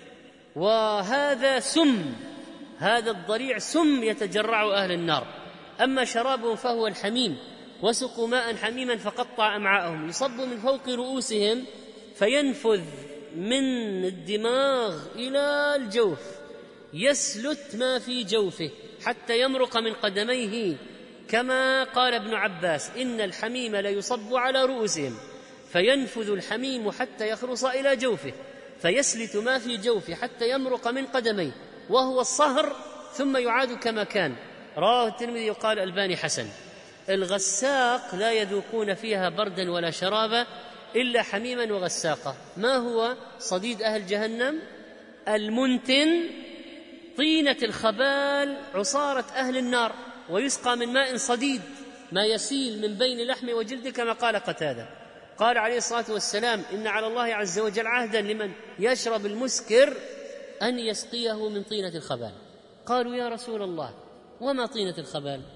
وهذا سم، هذا الضريع سم يتجرع أهل النار. أما شرابهم فهو الحميم، وسقوا ماء حميما فقطع أمعاءهم، يصب من فوق رؤوسهم فينفذ من الدماغ إلى الجوف، يسلت ما في جوفه حتى يمرق من قدميه، كما قال ابن عباس: إن الحميم ليصب على رؤوسهم فينفذ الحميم حتى يخرص إلى جوفه، فيسلت ما في جوفه حتى يمرق من قدميه، وهو الصهر ثم يعاد كما كان. رواه الترمذي وقال الألباني حسن. الغساق لا يذوقون فيها بردا ولا شرابا إلا حميما وغساقا. ما هو صديد أهل جهنم؟ المنتن، طينة الخبال، عصارة أهل النار، ويسقى من ماء صديد ما يسيل من بين لحم وجلد، كما قال قتادة. قال عليه الصلاة والسلام: إن على الله عز وجل عهدا لمن يشرب المسكر أن يسقيه من طينة الخبال. قالوا: يا رسول الله، وما طينة الخبال؟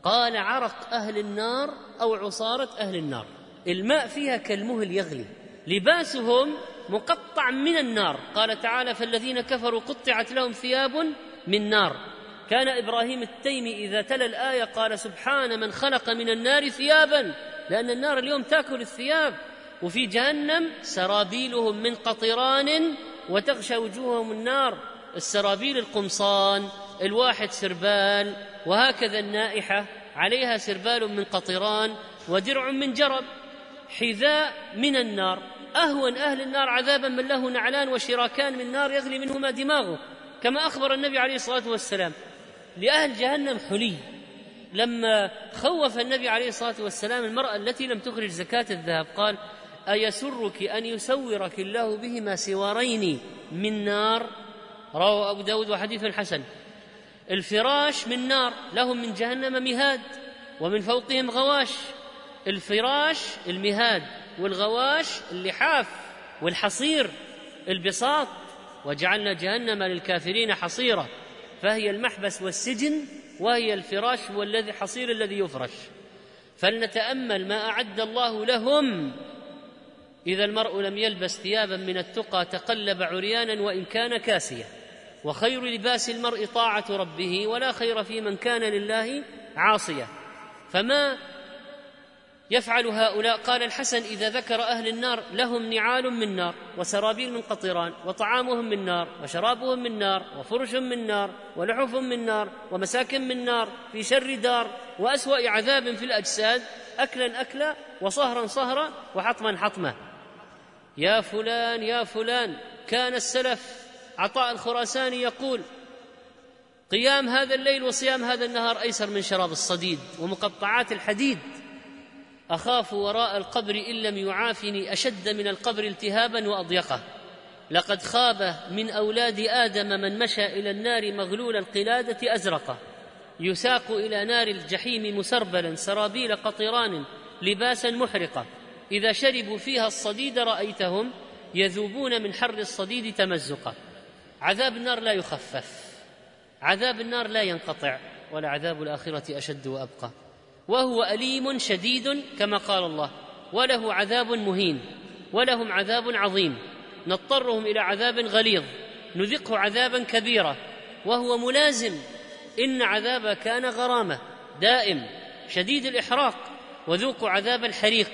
قال عرق أهل النار أو عصارة أهل النار، الماء فيها كالمهل يغلي، لباسهم مقطع من النار. قال تعالى: فالذين كفروا قطعت لهم ثياب من نار. كان إبراهيم التيمي إذا تلا الآية قال: سبحان من خلق من النار ثيابا، لأن النار اليوم تأكل الثياب. وفي جهنم سرابيلهم من قطران وتغشى وجوههم النار، السرابيل القمصان، الواحد سربال، وهكذا النائحة عليها سربال من قطران ودرع من جرب، حذاء من النار. أهون أهل النار عذابا من له نعلان وشراكان من نار يغلي منهما دماغه، كما أخبر النبي عليه الصلاة والسلام. لأهل جهنم حلي. لما خوف النبي عليه الصلاة والسلام المرأة التي لم تخرج زكاة الذهب قال: أيسرك أن يسورك الله بهما سوارين من نار؟ رواه أبو داود وحديث حسن. الفراش من نار، لهم من جهنم مهاد ومن فوقهم غواش. الفراش المهاد، والغواش اللحاف، والحصير البساط. وجعلنا جهنم للكافرين حصيرا، فهي المحبس والسجن، وهي الفراش والذي حصير الذي يفرش. فلنتأمل ما أعد الله لهم. إذا المرء لم يلبس ثيابا من التقى تقلب عريانا وإن كان كاسيا. وخير لباس المرء طاعة ربه، ولا خير في من كان لله عاصيا. فما يفعل هؤلاء؟ قال الحسن إذا ذكر أهل النار: لهم نعال من نار وسرابيل من قطران وطعامهم من نار وشرابهم من نار وفرش من نار ولحف من نار ومساكن من نار في شر دار وأسوأ عذاب في الأجساد، أكلا أكلا وصهرا صهرا وحطما حطما. يا فلان يا فلان، كان السلف عطاء الخراساني يقول: قيام هذا الليل وصيام هذا النهار أيسر من شراب الصديد ومقطعات الحديد. أخاف وراء القبر إن لم يعافني أشد من القبر التهابا وأضيقه. لقد خاب من أولاد آدم من مشى إلى النار مغلول القلادة أزرقا، يساق إلى نار الجحيم مسربلا سرابيل قطران لباسا محرقة، إذا شربوا فيها الصديد رأيتهم يذوبون من حر الصديد تمزقا. عذاب النار لا يخفف، عذاب النار لا ينقطع، ولعذاب الآخرة أشد وأبقى، وهو أليم شديد كما قال الله: وله عذاب مهين، ولهم عذاب عظيم، نضطرهم إلى عذاب غليظ، نذقه عذابا كبيرا، وهو ملازم. إن عذاب كان غرامة دائم شديد الإحراق، وذوقوا عذاب الحريق.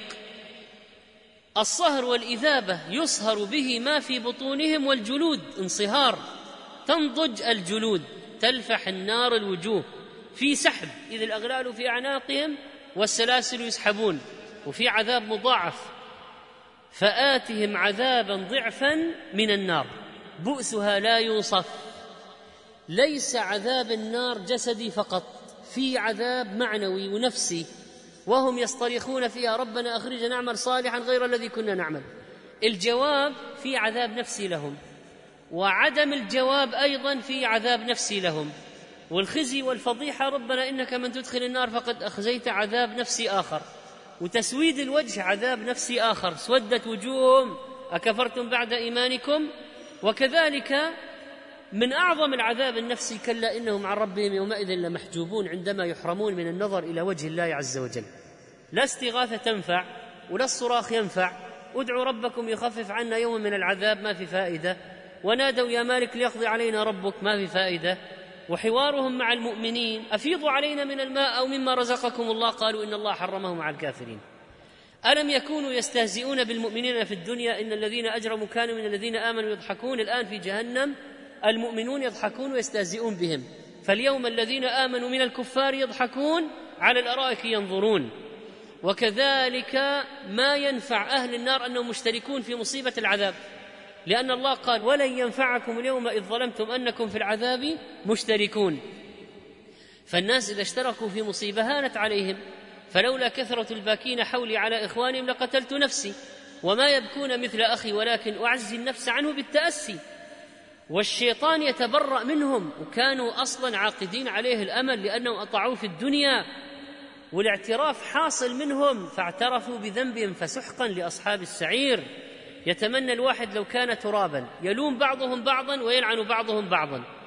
الصهر والإذابة يصهر به ما في بطونهم، والجلود انصهار، تنضج الجلود، تلفح النار الوجوه، في سحب إذ الأغلال في أعناقهم والسلاسل يسحبون، وفي عذاب مضاعف. فآتهم عذابا ضعفا من النار بؤسها لا يوصف. ليس عذاب النار جسدي فقط، في عذاب معنوي ونفسي، وهم يصطرخون فيها: ربنا أخرجنا نعمل صالحا غير الذي كنا نعمل. الجواب في عذاب نفسي لهم، وعدم الجواب أيضا في عذاب نفسي لهم. والخزي والفضيحة: ربنا إنك من تدخل النار فقد أخزيت، عذاب نفسي آخر. وتسويد الوجه عذاب نفسي آخر، سودت وجوههم أكفرتم بعد إيمانكم. وكذلك من أعظم العذاب النفسي: كلا إنهم عن ربهم يومئذ لمحجوبون، عندما يحرمون من النظر إلى وجه الله عز وجل. لا استغاثة تنفع ولا الصراخ ينفع. ادعوا ربكم يخفف عنا يوم من العذاب، ما في فائدة. ونادوا يا مالك ليقضي علينا ربك، ما في فائدة. وحوارهم مع المؤمنين: أفيضوا علينا من الماء أو مما رزقكم الله، قالوا إن الله حرمهم على الكافرين. ألم يكونوا يستهزئون بالمؤمنين في الدنيا؟ إن الذين أجرموا كانوا من الذين آمنوا يضحكون. الآن في جهنم المؤمنون يضحكون ويستهزئون بهم. فاليوم الذين آمنوا من الكفار يضحكون على الأرائك ينظرون. وكذلك ما ينفع أهل النار أنهم مشتركون في مصيبة العذاب، لأن الله قال: ولن ينفعكم اليوم إذ ظلمتم أنكم في العذاب مشتركون. فالناس إذا اشتركوا في مصيبة هانت عليهم. فلولا كثرة الباكين حولي على إخوانهم لقتلت نفسي، وما يبكون مثل أخي ولكن أعزي النفس عنه بالتأسي. والشيطان يتبرأ منهم، وكانوا أصلا عاقدين عليه الأمل لأنهم أطاعوه في الدنيا، والاعتراف حاصل منهم، فاعترفوا بذنبهم فسحقا لأصحاب السعير. يتمنى الواحد لو كان ترابا، يلوم بعضهم بعضا ويلعن بعضهم بعضا،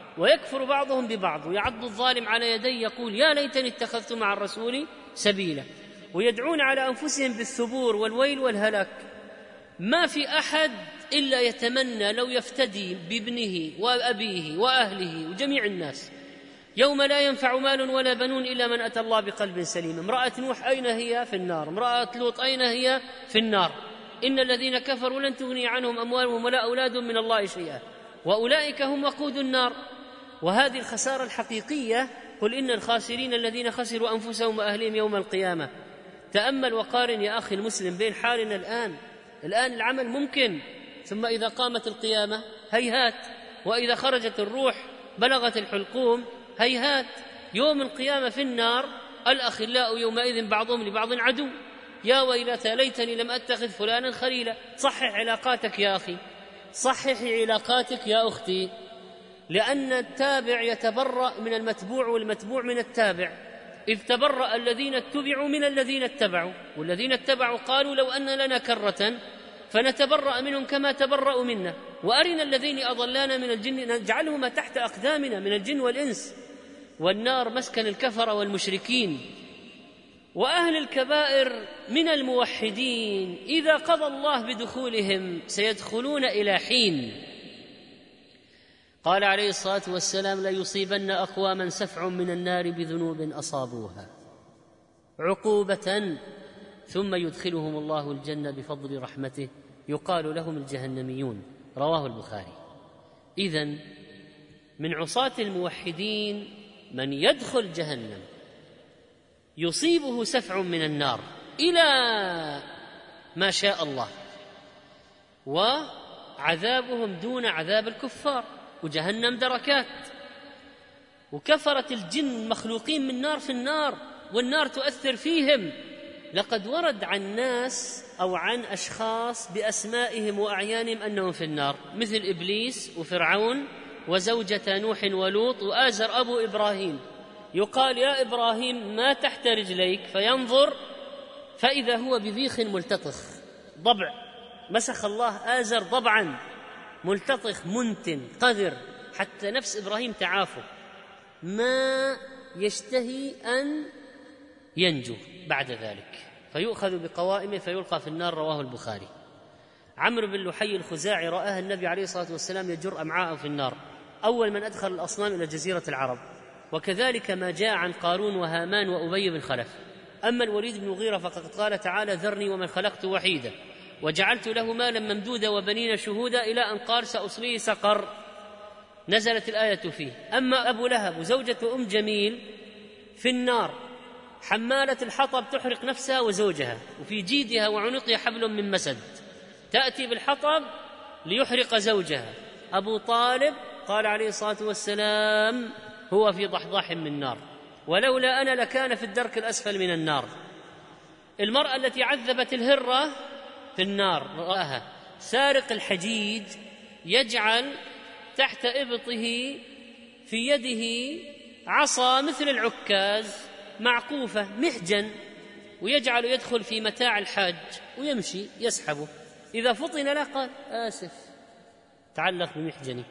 ويكفر بعضهم ببعض، ويعض الظالم على يديه يقول يا ليتني اتخذت مع الرسول سبيلا، ويدعون على أنفسهم بالثبور والويل والهلاك. ما في أحد إلا يتمنى لو يفتدي بابنه وأبيه وأهله وجميع الناس يوم لا ينفع مال ولا بنون إلا من أتى الله بقلب سليم. امرأة نوح أين هي؟ في النار. امرأة لوط أين هي؟ في النار. إن الذين كفروا لن تغني عنهم أموالهم ولا أولادهم من الله شيئا وأولئك هم وقود النار. وهذه الخسارة الحقيقية. قل إن الخاسرين الذين خسروا أنفسهم وأهلهم يوم القيامة. تأمل وقارن يا أخي المسلم بين حالنا الآن. الآن العمل ممكن، ثم إذا قامت القيامة هيهات، وإذا خرجت الروح بلغت الحلقوم هيهات. يوم القيامة في النار الأخلاء يومئذ بعضهم لبعض عدو. يا ويلتى ليتني لم أتخذ فلانا خليلا. صحح علاقاتك يا أخي، صححي علاقاتك يا أختي، لأن التابع يتبرأ من المتبوع والمتبوع من التابع، إذ تبرأ الذين اتبعوا من الذين اتبعوا، والذين اتبعوا قالوا لو أن لنا كرة فنتبرأ منهم كما تبرأوا منا، وأرنا الذين أضلانا من الجن نجعلهما تحت أقدامنا من الجن والإنس. والنار مسكن الكفر والمشركين وأهل الكبائر من الموحدين، إذا قضى الله بدخولهم سيدخلون إلى حين. قال عليه الصلاة والسلام لا يصيبن أقواما سفع من النار بذنوب أصابوها عقوبة ثم يدخلهم الله الجنة بفضل رحمته يقال لهم الجهنميون. رواه البخاري. إذن من عصاة الموحدين من يدخل جهنم يصيبه سفع من النار إلى ما شاء الله، وعذابهم دون عذاب الكفار، وجهنم دركات، وكفرة الجن مخلوقين من نار في النار، والنار تؤثر فيهم. لقد ورد عن ناس أو عن أشخاص بأسمائهم وأعيانهم أنهم في النار، مثل إبليس وفرعون وزوجة نوح ولوط وآزر أبو إبراهيم. يقال يا إبراهيم ما تحت رجليك، فينظر فإذا هو بذيخ ملتطخ، ضبع، مسخ الله آزر ضبعا ملتطخ منتن قذر، حتى نفس إبراهيم تعافه، ما يشتهي أن ينجو بعد ذلك، فيؤخذ بقوائمه فيلقى في النار. رواه البخاري. عمرو بن لحي الخزاعي رآها النبي عليه الصلاة والسلام يجر أمعاءه في النار، أول من أدخل الأصنام إلى جزيرة العرب. وكذلك ما جاء عن قارون وهامان وأبي بن خلف. أما الوليد بن مغيرة فقد قال تعالى ذرني ومن خلقت وحيدا وجعلت له مالا ممدودا وبنين شهودا إلى أن قال سأصليه سقر، نزلت الآية فيه. أما أبو لهب وزوجة أم جميل في النار حمالة الحطب تحرق نفسها وزوجها، وفي جيدها وعنقها حبل من مسد، تأتي بالحطب ليحرق زوجها. أبو طالب قال عليه الصلاة والسلام هو في ضحضاح من نار، ولولا أنا لكان في الدرك الأسفل من النار. المرأة التي عذبت الهرة في النار رآها. سارق الحجيج يجعل تحت إبطه في يده عصا مثل العكاز معقوفة محجن، ويجعل يدخل في متاع الحاج ويمشي يسحبه، إذا فطن له قال آسف تعلق بمحجني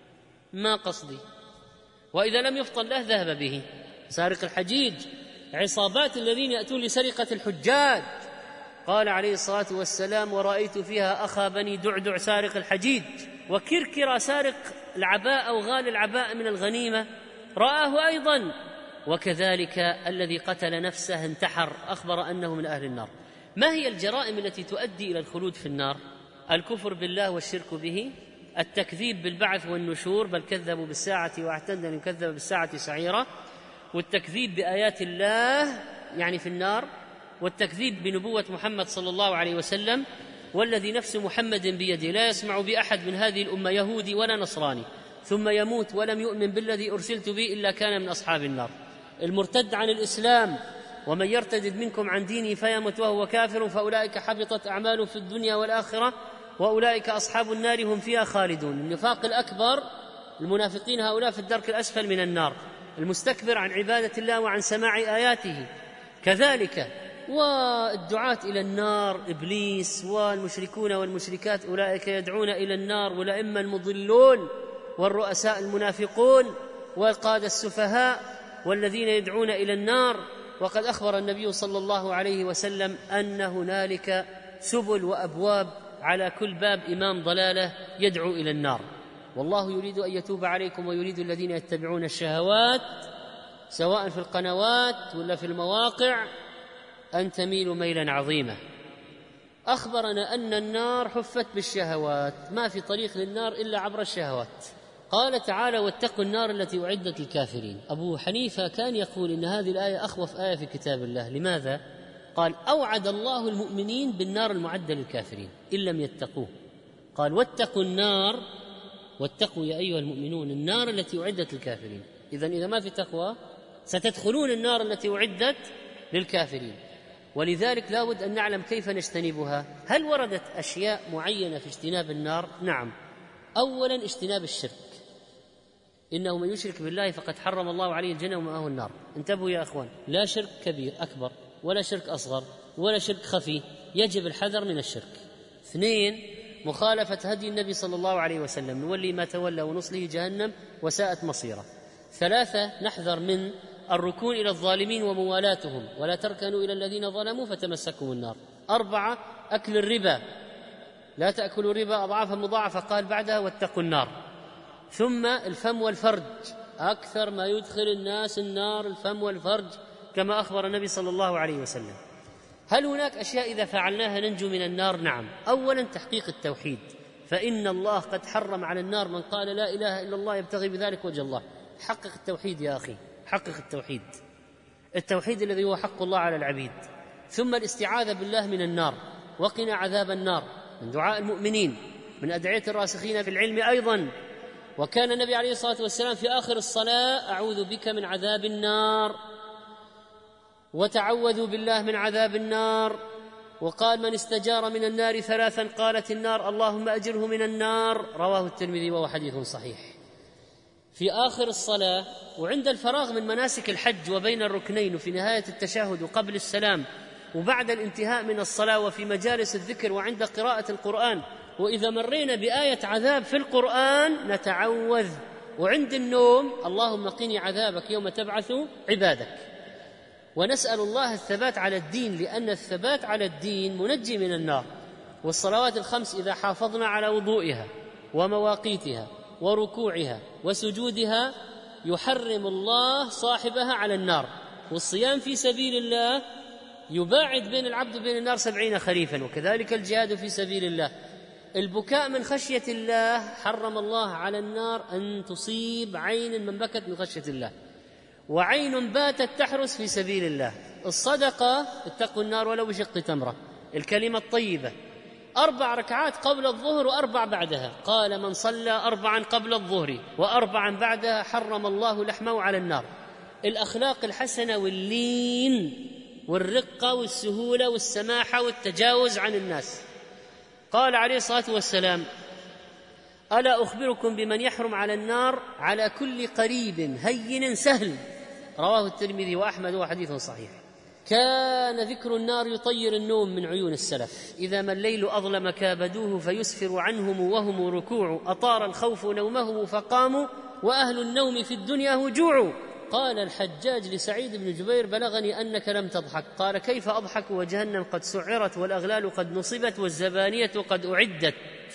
ما قصدي، وإذا لم يفطن له ذهب به. سارق الحجيج عصابات الذين يأتون لسرقة الحجاج. قال عليه الصلاة والسلام ورأيت فيها أخا بني دعدع سارق الحجيج، وكركر سارق العباء أو غال العباء من الغنيمة رآه أيضا. وكذلك الذي قتل نفسه انتحر أخبر أنه من أهل النار. ما هي الجرائم التي تؤدي إلى الخلود في النار؟ الكفر بالله والشرك به، التكذيب بالبعث والنشور، بل كذبوا بالساعة واعتد أن يكذب بالساعة سعيرة، والتكذيب بآيات الله يعني في النار، والتكذيب بنبوة محمد صلى الله عليه وسلم. والذي نفس محمد بيده لا يسمع بأحد من هذه الأمة يهودي ولا نصراني ثم يموت ولم يؤمن بالذي أرسلت به إلا كان من أصحاب النار. المرتد عن الإسلام ومن يرتد منكم عن دينه فيمت وهو كافر فأولئك حبطت أعماله في الدنيا والآخرة وأولئك أصحاب النار هم فيها خالدون. النفاق الأكبر المنافقين هؤلاء في الدرك الأسفل من النار، المستكبر عن عبادة الله وعن سماع آياته كذلك. والدعاة إلى النار إبليس والمشركون والمشركات أولئك يدعون إلى النار، والأئمة المضلون والرؤساء المنافقون والقادة السفهاء والذين يدعون إلى النار. وقد أخبر النبي صلى الله عليه وسلم أن هنالك سبل وأبواب، على كل باب إمام ضلالة يدعو إلى النار. والله يريد أن يتوب عليكم ويريد الذين يتبعون الشهوات سواء في القنوات ولا في المواقع أن تميلوا ميلا عظيما. أخبرنا أن النار حفت بالشهوات، ما في طريق للنار إلا عبر الشهوات. قال تعالى: واتقوا النار التي أعدت للكافرين. أبو حنيفة كان يقول إن هذه الآية أخوف آية في كتاب الله. لماذا؟ قال: أوعد الله المؤمنين بالنار المعدة للكافرين إن لم يتقوه. قال: واتقوا النار، واتقوا يا أيها المؤمنون النار التي أعدت للكافرين. إذن إذا ما في تقوى ستدخلون النار التي أعدت للكافرين. ولذلك لا بد أن نعلم كيف نجتنبها. هل وردت أشياء معينة في اجتناب النار؟ نعم. أولا اجتناب الشرك، إنه من يشرك بالله فقد حرم الله عليه الجنة ومأواه النار. انتبهوا يا أخوان، لا شرك كبير أكبر ولا شرك أصغر ولا شرك خفي، يجب الحذر من الشرك. اثنين، مخالفة هدي النبي صلى الله عليه وسلم، نولي ما تولى ونصله جهنم وساءت مصيره. ثلاثة، نحذر من الركون إلى الظالمين وموالاتهم، ولا تركنوا إلى الذين ظلموا فتمسكوا النار. أربعة، أكل الربا، لا تأكلوا الربا أضعافا مضاعفة، قال بعدها: واتقوا النار. ثم الفم والفرج، أكثر ما يدخل الناس النار الفم والفرج كما أخبر النبي صلى الله عليه وسلم. هل هناك أشياء إذا فعلناها ننجو من النار؟ نعم. أولا تحقيق التوحيد، فإن الله قد حرم على النار من قال لا إله إلا الله يبتغي بذلك وجه الله. حقق التوحيد يا أخي، حقق التوحيد، التوحيد الذي هو حق الله على العبيد. ثم الاستعاذة بالله من النار، وقنا عذاب النار، من دعاء المؤمنين، من أدعية الراسخين في العلم أيضا. وكان النبي عليه الصلاة والسلام في آخر الصلاة: أعوذ بك من عذاب النار، وتعوذوا بالله من عذاب النار. وقال: من استجار من النار ثلاثا قالت النار اللهم أجره من النار. رواه الترمذي وهو حديث صحيح. في آخر الصلاة وعند الفراغ من مناسك الحج وبين الركنين، وفي نهاية التشهد وقبل السلام، وبعد الانتهاء من الصلاة، وفي مجالس الذكر وعند قراءة القرآن، وإذا مرينا بآية عذاب في القرآن نتعوذ، وعند النوم اللهم قني عذابك يوم تبعث عبادك. ونسأل الله الثبات على الدين، لأن الثبات على الدين منجي من النار. والصلوات الخمس إذا حافظنا على وضوئها ومواقيتها وركوعها وسجودها يحرم الله صاحبها على النار. والصيام في سبيل الله يباعد بين العبد وبين النار سبعين خريفا، وكذلك الجهاد في سبيل الله. البكاء من خشية الله حرم الله على النار أن تصيب عين من بكت من خشية الله، وعين باتت تحرس في سبيل الله. الصدقة: اتقوا النار ولو بشق تمرة. الكلمة الطيبة. أربع ركعات قبل الظهر وأربع بعدها، قال: من صلى أربعا قبل الظهر وأربعا بعدها حرم الله لحمه على النار. الأخلاق الحسنة واللين والرقة والسهولة والسماحة والتجاوز عن الناس. قال عليه الصلاة والسلام: ألا أخبركم بمن يحرم على النار على كل قريب هين سهل. رواه الترمذي وأحمد وحديث صحيح. كان ذكر النار يطير النوم من عيون السلف. إذا ما الليل أظلم كابدوه فيسفر عنهم وهم ركوع، أطار الخوف نومهم فقاموا وأهل النوم في الدنيا هجوع. قال الحجاج لسعيد بن جبير: بلغني أنك لم تضحك. قال: كيف أضحك وجهنم قد سعرت والأغلال قد نصبت والزبانية قد أعدت.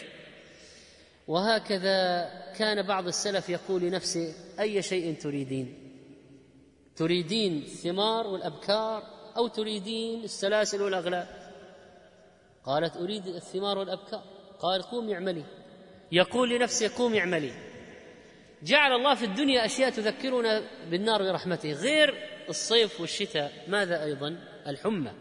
وهكذا كان بعض السلف يقول لنفسه: أي شيء تريدين؟ تريدين الثمار والأبكار أو تريدين السلاسل والأغلال؟ قالت: أريد الثمار والأبكار. قال: قومي اعملي. يقول لنفسه: قومي اعملي. جعل الله في الدنيا أشياء تذكرنا بالنار برحمته، غير الصيف والشتاء. ماذا أيضا؟ الحمى.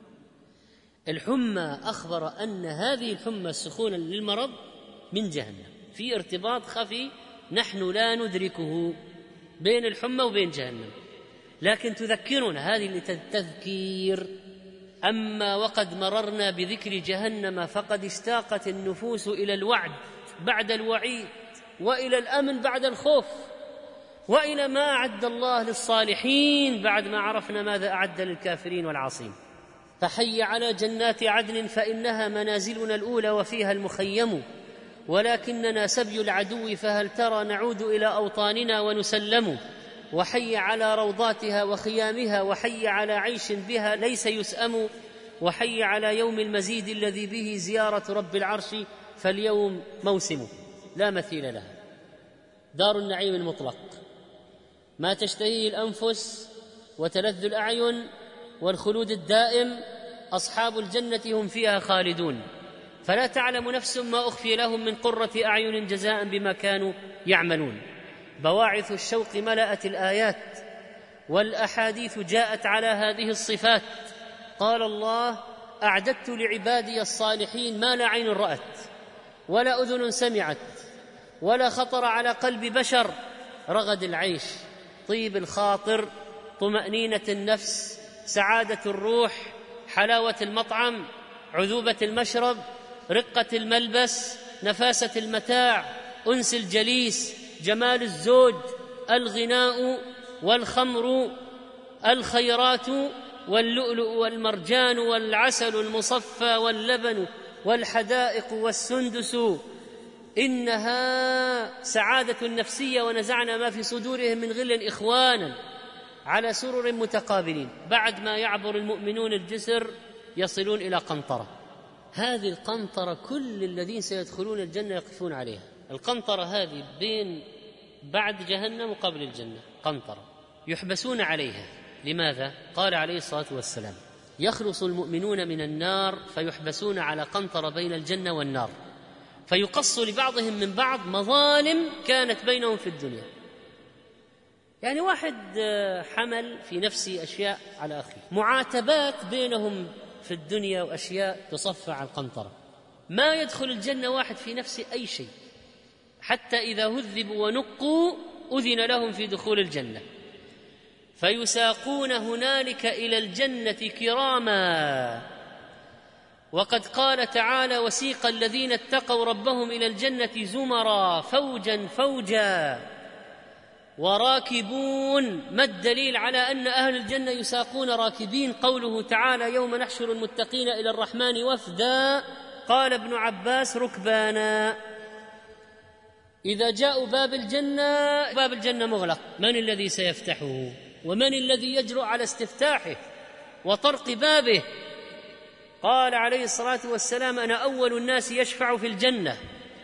الحمى أخبر أن هذه الحمى السخونة للمرض من جهنم، في ارتباط خفي نحن لا ندركه بين الحمى وبين جهنم، لكن تذكرنا، هذه للتذكير. أما وقد مررنا بذكر جهنم فقد اشتاقت النفوس إلى الوعد بعد الوعيد، وإلى الأمن بعد الخوف، وإلى ما أعد الله للصالحين بعد ما عرفنا ماذا أعد للكافرين والعاصين. فحي على جنات عدن فإنها منازلنا الأولى وفيها المخيم، ولكننا سبي العدو، فهل ترى نعود إلى أوطاننا ونسلم، وحي على روضاتها وخيامها، وحي على عيش بها ليس يسأم، وحي على يوم المزيد الذي به زيارة رب العرش، فاليوم موسم لا مثيل لها. دار النعيم المطلق، ما تشتهيه الأنفس وتلذ الأعين، والخلود الدائم، أصحاب الجنة هم فيها خالدون، فلا تعلم نفس ما أخفي لهم من قرة أعين جزاء بما كانوا يعملون. بواعث الشوق ملأت الآيات، والأحاديث جاءت على هذه الصفات. قال الله: أعددت لعبادي الصالحين ما لا عين رأت ولا أذن سمعت ولا خطر على قلب بشر، رغد العيش، طيب الخاطر، طمأنينة النفس، سعادة الروح، حلاوة المطعم، عذوبة المشرب، رقة الملبس، نفاسة المتاع، أنس الجليس، جمال الزوج، الغناء والخمر، الخيرات واللؤلؤ والمرجان والعسل المصفى واللبن والحدائق والسندس، إنها سعادة نفسية. ونزعنا ما في صدورهم من غل إخوانا على سرر متقابلين. بعد ما يعبر المؤمنون الجسر يصلون إلى قنطرة، هذه القنطرة كل الذين سيدخلون الجنة يقفون عليها. القنطرة هذه بين بعد جهنم وقبل الجنة، قنطرة يحبسون عليها. لماذا؟ قال عليه الصلاة والسلام: يخلص المؤمنون من النار فيحبسون على قنطرة بين الجنة والنار، فيقص لبعضهم من بعض مظالم كانت بينهم في الدنيا. يعني واحد حمل في نفسه أشياء على أخيه، معاتبات بينهم في الدنيا وأشياء تصفى على القنطرة. ما يدخل الجنة واحد في نفسه أي شيء، حتى إذا هذبوا ونقوا أذن لهم في دخول الجنة، فيساقون هنالك إلى الجنة كراما. وقد قال تعالى: وسيق الذين اتقوا ربهم إلى الجنة زمرا فوجا فوجا وراكبون. ما الدليل على أن أهل الجنة يساقون راكبين؟ قوله تعالى: يوم نحشر المتقين إلى الرحمن وفدا. قال ابن عباس: ركبانا. إذا جاءوا باب الجنة، باب الجنة مغلق، من الذي سيفتحه؟ ومن الذي يجرؤ على استفتاحه وطرق بابه؟ قال عليه الصلاة والسلام: أنا أول الناس يشفع في الجنة.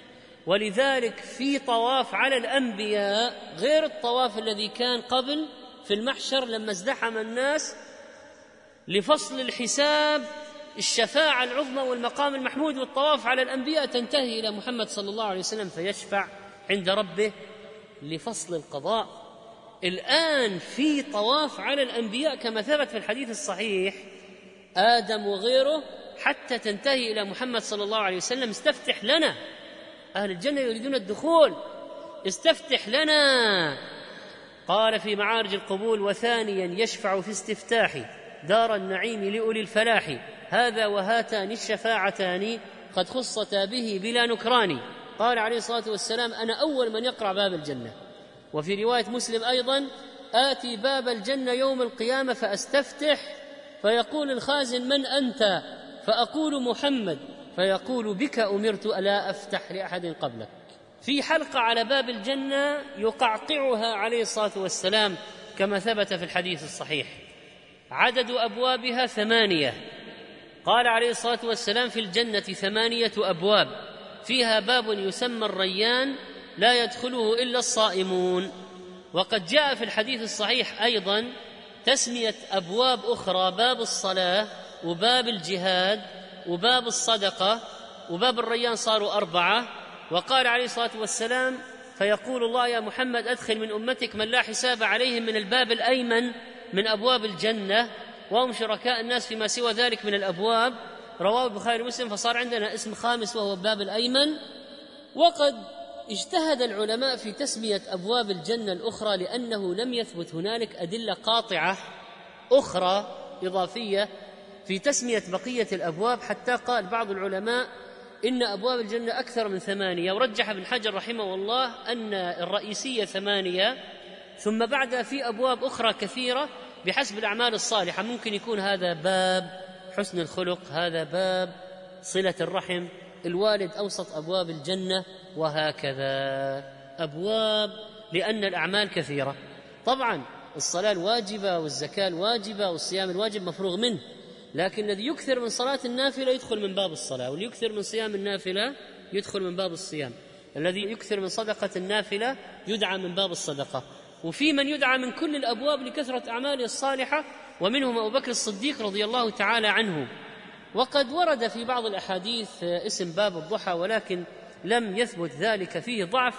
ولذلك في طواف على الأنبياء غير الطواف الذي كان قبل في المحشر لما ازدحم الناس لفصل الحساب، الشفاعة العظمى والمقام المحمود والطواف على الأنبياء تنتهي إلى محمد صلى الله عليه وسلم فيشفع عند ربه لفصل القضاء. الآن في طواف على الأنبياء كما ثبت في الحديث الصحيح، آدم وغيره، حتى تنتهي إلى محمد صلى الله عليه وسلم: استفتح لنا. أهل الجنة يريدون الدخول، استفتح لنا. قال في معارج القبول: وثانيا يشفع في استفتاح دار النعيم لأولي الفلاح، هذا وهاتان الشفاعتان قد خصتا به بلا نكران. قال عليه الصلاة والسلام: أنا أول من يقرع باب الجنة. وفي رواية مسلم أيضا: آتي باب الجنة يوم القيامة فأستفتح، فيقول الخازن: من أنت؟ فأقول: محمد. فيقول: بك أمرت ألا أفتح لأحد قبلك. في حلقة على باب الجنة يقعقعها عليه الصلاة والسلام كما ثبت في الحديث الصحيح. عدد أبوابها ثمانية. قال عليه الصلاة والسلام: في الجنة ثمانية أبواب، فيها باب يسمى الريان لا يدخله إلا الصائمون. وقد جاء في الحديث الصحيح أيضا تسمية أبواب أخرى: باب الصلاة، وباب الجهاد، وباب الصدقة، وباب الريان، صاروا أربعة. وقال عليه الصلاة والسلام: فيقول الله: يا محمد أدخل من أمتك من لا حساب عليهم من الباب الأيمن من أبواب الجنة، وهم شركاء الناس فيما سوى ذلك من الأبواب. رواه البخاري ومسلم، فصار عندنا اسم خامس وهو الباب الأيمن. وقد اجتهد العلماء في تسمية أبواب الجنة الأخرى لأنه لم يثبت هنالك أدلة قاطعة أخرى إضافية في تسمية بقية الأبواب، حتى قال بعض العلماء إن أبواب الجنة أكثر من ثمانية. ورجح ابن حجر رحمه الله أن الرئيسية ثمانية، ثم بعدها في أبواب أخرى كثيرة بحسب الأعمال الصالحة. ممكن يكون هذا باب حسن الخلق، هذا باب صلة الرحم، الوالد أوسط أبواب الجنة، وهكذا أبواب، لأن الأعمال كثيرة. طبعا الصلاة الواجبة والزكاة الواجبة والصيام الواجب مفروغ منه، لكن الذي يكثر من صلاة النافلة يدخل من باب الصلاة، واللي يكثر من صيام النافلة يدخل من باب الصيام، الذي يكثر من صدقة النافلة يدعى من باب الصدقة. وفي من يدعى من كل الأبواب لكثرة أعماله الصالحة، ومنهم أبو بكر الصديق رضي الله تعالى عنه. وقد ورد في بعض الأحاديث اسم باب الضحى، ولكن لم يثبت ذلك، فيه ضعف.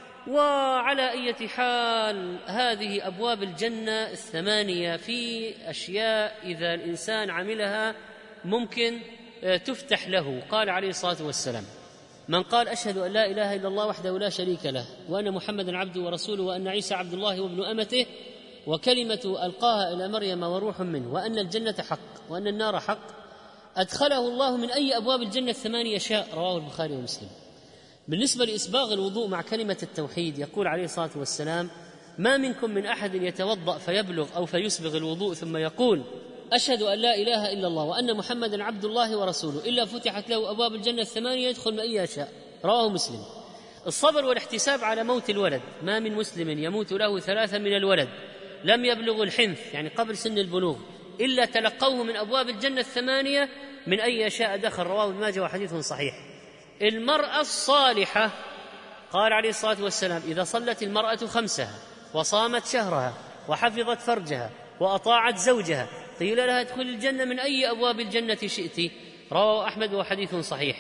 وعلى أي حال هذه أبواب الجنة الثمانية في أشياء إذا الإنسان عملها ممكن تفتح له. قال عليه الصلاة والسلام: من قال أشهد أن لا إله إلا الله وحده لا شريك له وأن محمدا عبده ورسوله وأن عيسى عبد الله وابن أمته وكلمة ألقاها إلى مريم وروح منه وأن الجنة حق وأن النار حق، أدخله الله من أي أبواب الجنة الثمانية شاء. رواه البخاري ومسلم. بالنسبة لإسباغ الوضوء مع كلمة التوحيد، يقول عليه الصلاة والسلام: ما منكم من أحد يتوضأ فيبلغ أو فيسبغ الوضوء ثم يقول أشهد أن لا إله إلا الله وأن محمدا عبد الله ورسوله إلا فتحت له أبواب الجنة الثمانية يدخل من أي شاء. رواه مسلم. الصبر والاحتساب على موت الولد، ما من مسلم يموت له ثلاثة من الولد لم يبلغ الحنث يعني قبل سن البلوغ إلا تلقوه من أبواب الجنة الثمانية من أي شاء دخل. رواه ابن ماجه وحديث صحيح. المرأة الصالحة، قال عليه الصلاة والسلام: إذا صلت المرأة خمسها وصامت شهرها وحفظت فرجها وأطاعت زوجها قيل لها ادخل الجنة من أي أبواب الجنة شئت. رواه أحمد وحديث صحيح.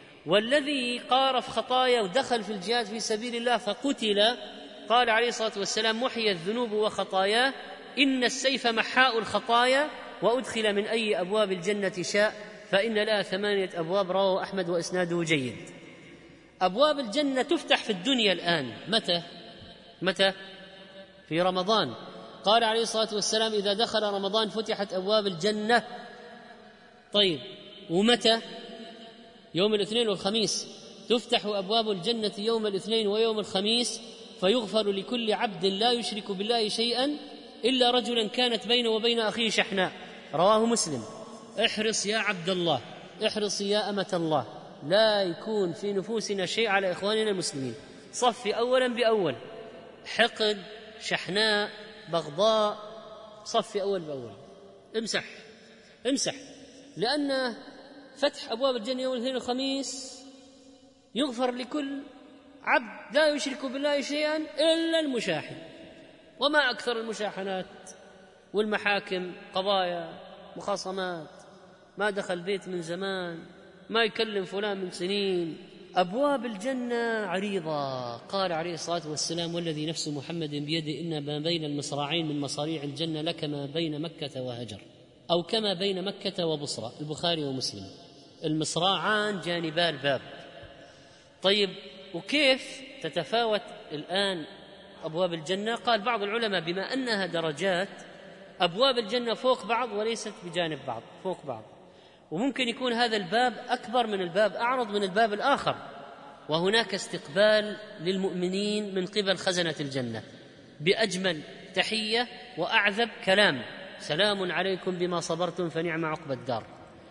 والذي قارف خطايا ودخل في الجهاد في سبيل الله فقتل، قال عليه الصلاة والسلام: محيت الذنوب وخطاياه إن السيف محاء الخطايا وأدخل من أي أبواب الجنة شاء فإن لها ثمانية أبواب. رواه أحمد وإسناده جيد. أبواب الجنة تفتح في الدنيا الآن. متى؟ متى؟ في رمضان. قال عليه الصلاة والسلام: إذا دخل رمضان فتحت أبواب الجنة. طيب، ومتى؟ يوم الاثنين والخميس تفتح أبواب الجنة يوم الاثنين ويوم الخميس، فيغفر لكل عبد لا يشرك بالله شيئا إلا رجلا كانت بينه وبين أخيه شحناء. رواه مسلم. احرص يا عبد الله، احرص يا أمة الله، لا يكون في نفوسنا شيء على إخواننا المسلمين. صفي أولا بأول، حقد، شحناء، بغضاء، صفي أول بأول، امسح امسح لأن فتح أبواب الجنة يوم الاثنين والخميس يغفر لكل عبد لا يشرك بالله شيئا إلا المشاحن. وما أكثر المشاحنات والمحاكم، قضايا، مخاصمات، ما دخل بيت من زمان، ما يكلم فلان من سنين. أبواب الجنة عريضة. قال عليه الصلاة والسلام: والذي نفس محمد بيده إن ما بين المصراعين من مصاريع الجنة لكما بين مكة وهجر، أو كما بين مكة وبصرى. البخاري ومسلم. المصراعان جانبا الباب. طيب، وكيف تتفاوت الآن أبواب الجنة؟ قال بعض العلماء بما أنها درجات، أبواب الجنة فوق بعض وليست بجانب بعض، فوق بعض. وممكن يكون هذا الباب أكبر من الباب، أعرض من الباب الآخر، وهناك استقبال للمؤمنين من قبل خزنة الجنة بأجمل تحية وأعذب كلام: سلام عليكم بما صبرتم فنعم عقبى الدار.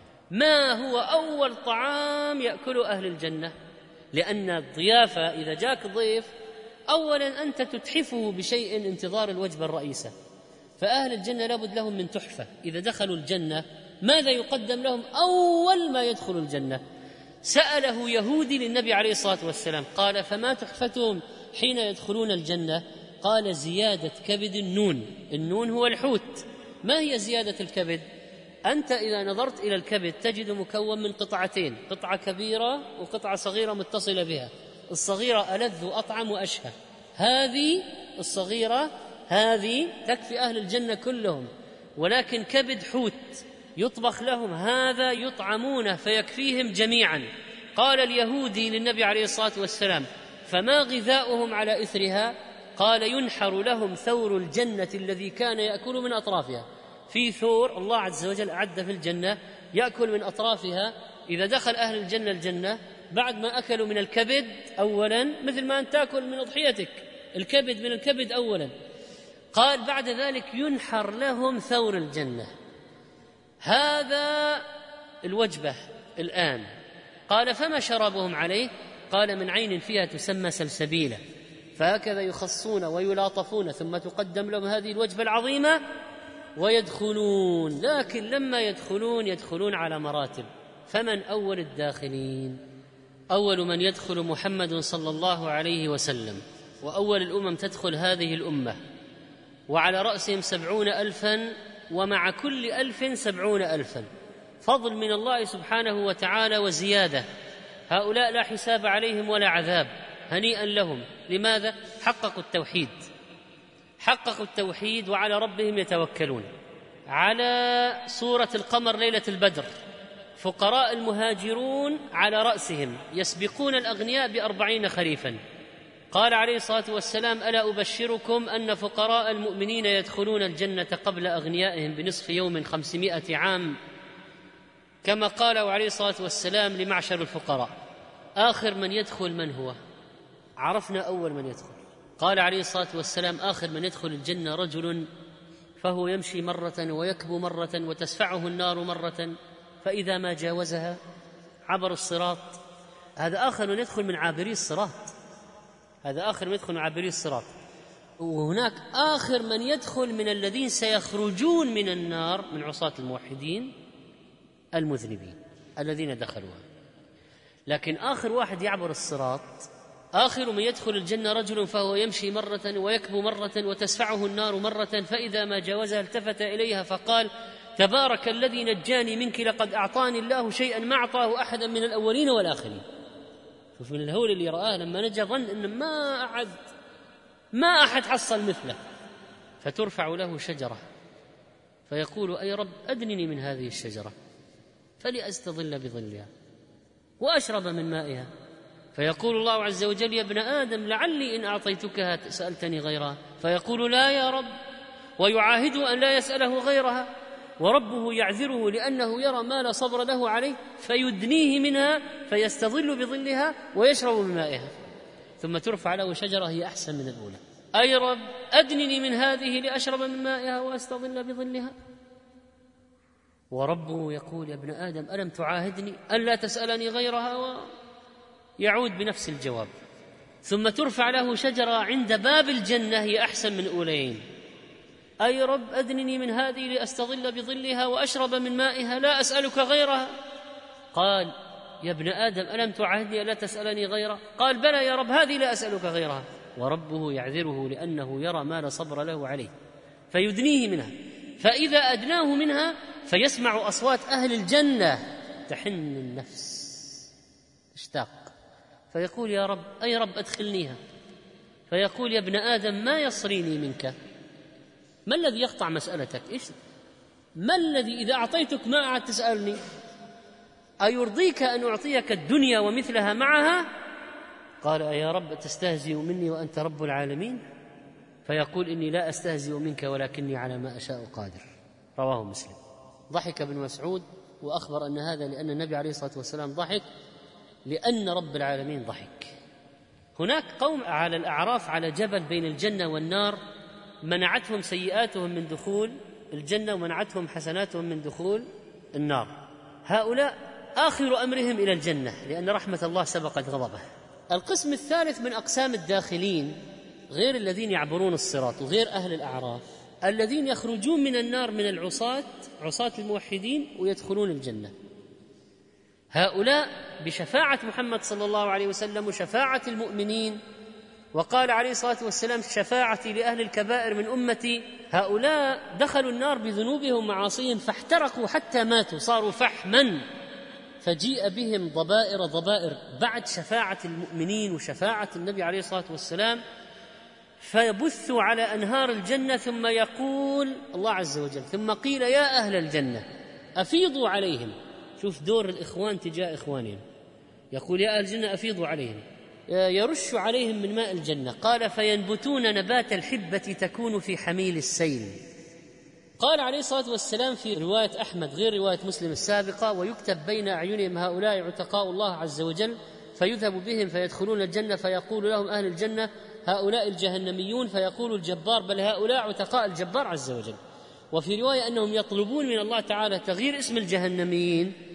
ما هو أول طعام يأكل أهل الجنة؟ لأن الضيافة إذا جاك ضيف أولا أنت تتحفه بشيء انتظار الوجبة الرئيسة، فأهل الجنة لابد لهم من تحفة. إذا دخلوا الجنة ماذا يقدم لهم أول ما يدخل الجنة؟ سأله يهودي للنبي عليه الصلاة والسلام قال: فما تحفتهم حين يدخلون الجنة؟ قال: زيادة كبد النون. النون هو الحوت. ما هي زيادة الكبد؟ أنت إذا نظرت إلى الكبد تجد مكون من قطعتين، قطعة كبيرة وقطعة صغيرة متصلة بها. الصغيرة ألذ وأطعم وأشهى، هذه الصغيرة هذه تكفي أهل الجنة كلهم، ولكن كبد حوت يطبخ لهم، هذا يطعمونه فيكفيهم جميعا. قال اليهودي للنبي عليه الصلاة والسلام: فما غذاؤهم على إثرها؟ قال: ينحر لهم ثور الجنة الذي كان يأكل من أطرافها. في ثور الله عز وجل أعد في الجنة يأكل من أطرافها. إذا دخل أهل الجنة الجنة بعد ما أكلوا من الكبد أولا، مثل ما أن تأكل من أضحيتك الكبد من الكبد أولا، قال بعد ذلك ينحر لهم ثور الجنة. هذا الوجبة الآن. قال فما شرابهم عليه؟ قال من عين فيها تسمى سلسبيلا، فهكذا يخصون ويلاطفون ثم تقدم لهم هذه الوجبة العظيمة ويدخلون. لكن لما يدخلون يدخلون على مراتب. فمن أول الداخلين؟ أول من يدخل محمد صلى الله عليه وسلم، وأول الأمم تدخل هذه الأمة، وعلى رأسهم سبعون ألفا، ومع كل ألف سبعون ألفا، فضل من الله سبحانه وتعالى وزيادة. هؤلاء لا حساب عليهم ولا عذاب، هنيئا لهم. لماذا؟ حققوا التوحيد، حققوا التوحيد وعلى ربهم يتوكلون. على صورة القمر ليلة البدر، فقراء المهاجرون على رأسهم يسبقون الأغنياء بأربعين خريفا. قال عليه الصلاة والسلام ألا أبشركم أن فقراء المؤمنين يدخلون الجنة قبل أغنيائهم بنصف يوم خمسمائة عام، كما قال عليه الصلاة والسلام لمعشر الفقراء. آخر من يدخل من هو؟ عرفنا أول من يدخل. قال عليه الصلاة والسلام آخر من يدخل الجنة رجل فهو يمشي مرة ويكبو مرة وتسفعه النار مرة، فإذا ما جاوزها عبر الصراط. هذا آخر من يدخل من عابري الصراط، هذا آخر من يدخل من عابري الصراط. وهناك آخر من يدخل من الذين سيخرجون من النار من عصاة الموحدين المذنبين الذين دخلوها. لكن آخر واحد يعبر الصراط، آخر من يدخل الجنة رجل فهو يمشي مرة ويكبو مرة وتسفعه النار مرة، فإذا ما جاوزها التفت إليها فقال تبارك الذي نجاني منك، لقد أعطاني الله شيئا ما أعطاه أحدا من الأولين والآخرين. شوف من الهول اللي رآه لما نجا ظن إن ما أحد ما أحد حصل مثله. فترفع له شجرة فيقول أي رب أدنني من هذه الشجرة فلأستظل بظلها وأشرب من مائها، فيقول الله عز وجل يا ابن آدم لعلي إن أعطيتكها سألتني غيرها، فيقول لا يا رب، ويعاهده أن لا يسأله غيرها، وربه يعذره لأنه يرى ما لا صبر له عليه، فيدنيه منها فيستظل بظلها ويشرب من مائها. ثم ترفع له شجرة هي أحسن من الأولى، أي رب أدنني من هذه لأشرب من مائها وأستظل بظلها. وربه يقول يا ابن آدم ألم تعاهدني ألا تسألني غيرها، ويعود بنفس الجواب. ثم ترفع له شجرة عند باب الجنة هي أحسن من أولين، أي رب أدنني من هذه لأستظل بظلها وأشرب من مائها لا أسألك غيرها. قال يا ابن آدم ألم تعاهدني ألا تسألني غيرها؟ قال بلى يا رب هذه لا أسألك غيرها. وربه يعذره لأنه يرى ما لا صبر له عليه، فيدنيه منها، فإذا أدناه منها فيسمع أصوات أهل الجنة تحن النفس اشتاق، فيقول يا رب أي رب أدخلنيها. فيقول يا ابن آدم ما يصريني منك، ما الذي يقطع مسألتك؟ إيش ما الذي إذا أعطيتك ما أعد تسألني؟ أيرضيك أن أعطيك الدنيا ومثلها معها؟ قال يا رب تستهزئ مني وأنت رب العالمين؟ فيقول إني لا أستهزئ منك ولكني على ما أشاء قادر. رواه مسلم. ضحك ابن مسعود وأخبر أن هذا لأن النبي عليه الصلاة والسلام ضحك لأن رب العالمين ضحك. هناك قوم على الأعراف على جبل بين الجنة والنار منعتهم سيئاتهم من دخول الجنة ومنعتهم حسناتهم من دخول النار. هؤلاء آخر أمرهم إلى الجنة لأن رحمة الله سبقت غضبه. القسم الثالث من أقسام الداخلين غير الذين يعبرون الصراط وغير أهل الأعراف، الذين يخرجون من النار من العصاة، عصاة الموحدين، ويدخلون الجنة. هؤلاء بشفاعة محمد صلى الله عليه وسلم وشفاعة المؤمنين، وقال عليه الصلاة والسلام شفاعتي لأهل الكبائر من أمتي. هؤلاء دخلوا النار بذنوبهم ومعاصيهم فاحترقوا حتى ماتوا، صاروا فحما، فجيء بهم ضبائر ضبائر بعد شفاعة المؤمنين وشفاعة النبي عليه الصلاة والسلام، فيبثوا على أنهار الجنة. ثم يقول الله عز وجل ثم قيل يا أهل الجنة أفيضوا عليهم. شوف دور الإخوان تجاه إخوانهم، يقول يا أهل الجنة أفيضوا عليهم، يرش عليهم من ماء الجنة. قال فينبتون نبات الحبة تكون في حميل السيل. قال عليه الصلاة والسلام في رواية أحمد غير رواية مسلم السابقة ويكتب بين أعينهم هؤلاء عتقاء الله عز وجل، فيذهب بهم فيدخلون الجنة، فيقول لهم أهل الجنة هؤلاء الجهنميون، فيقول الجبار بل هؤلاء عتقاء الجبار عز وجل. وفي رواية أنهم يطلبون من الله تعالى تغيير اسم الجهنميين،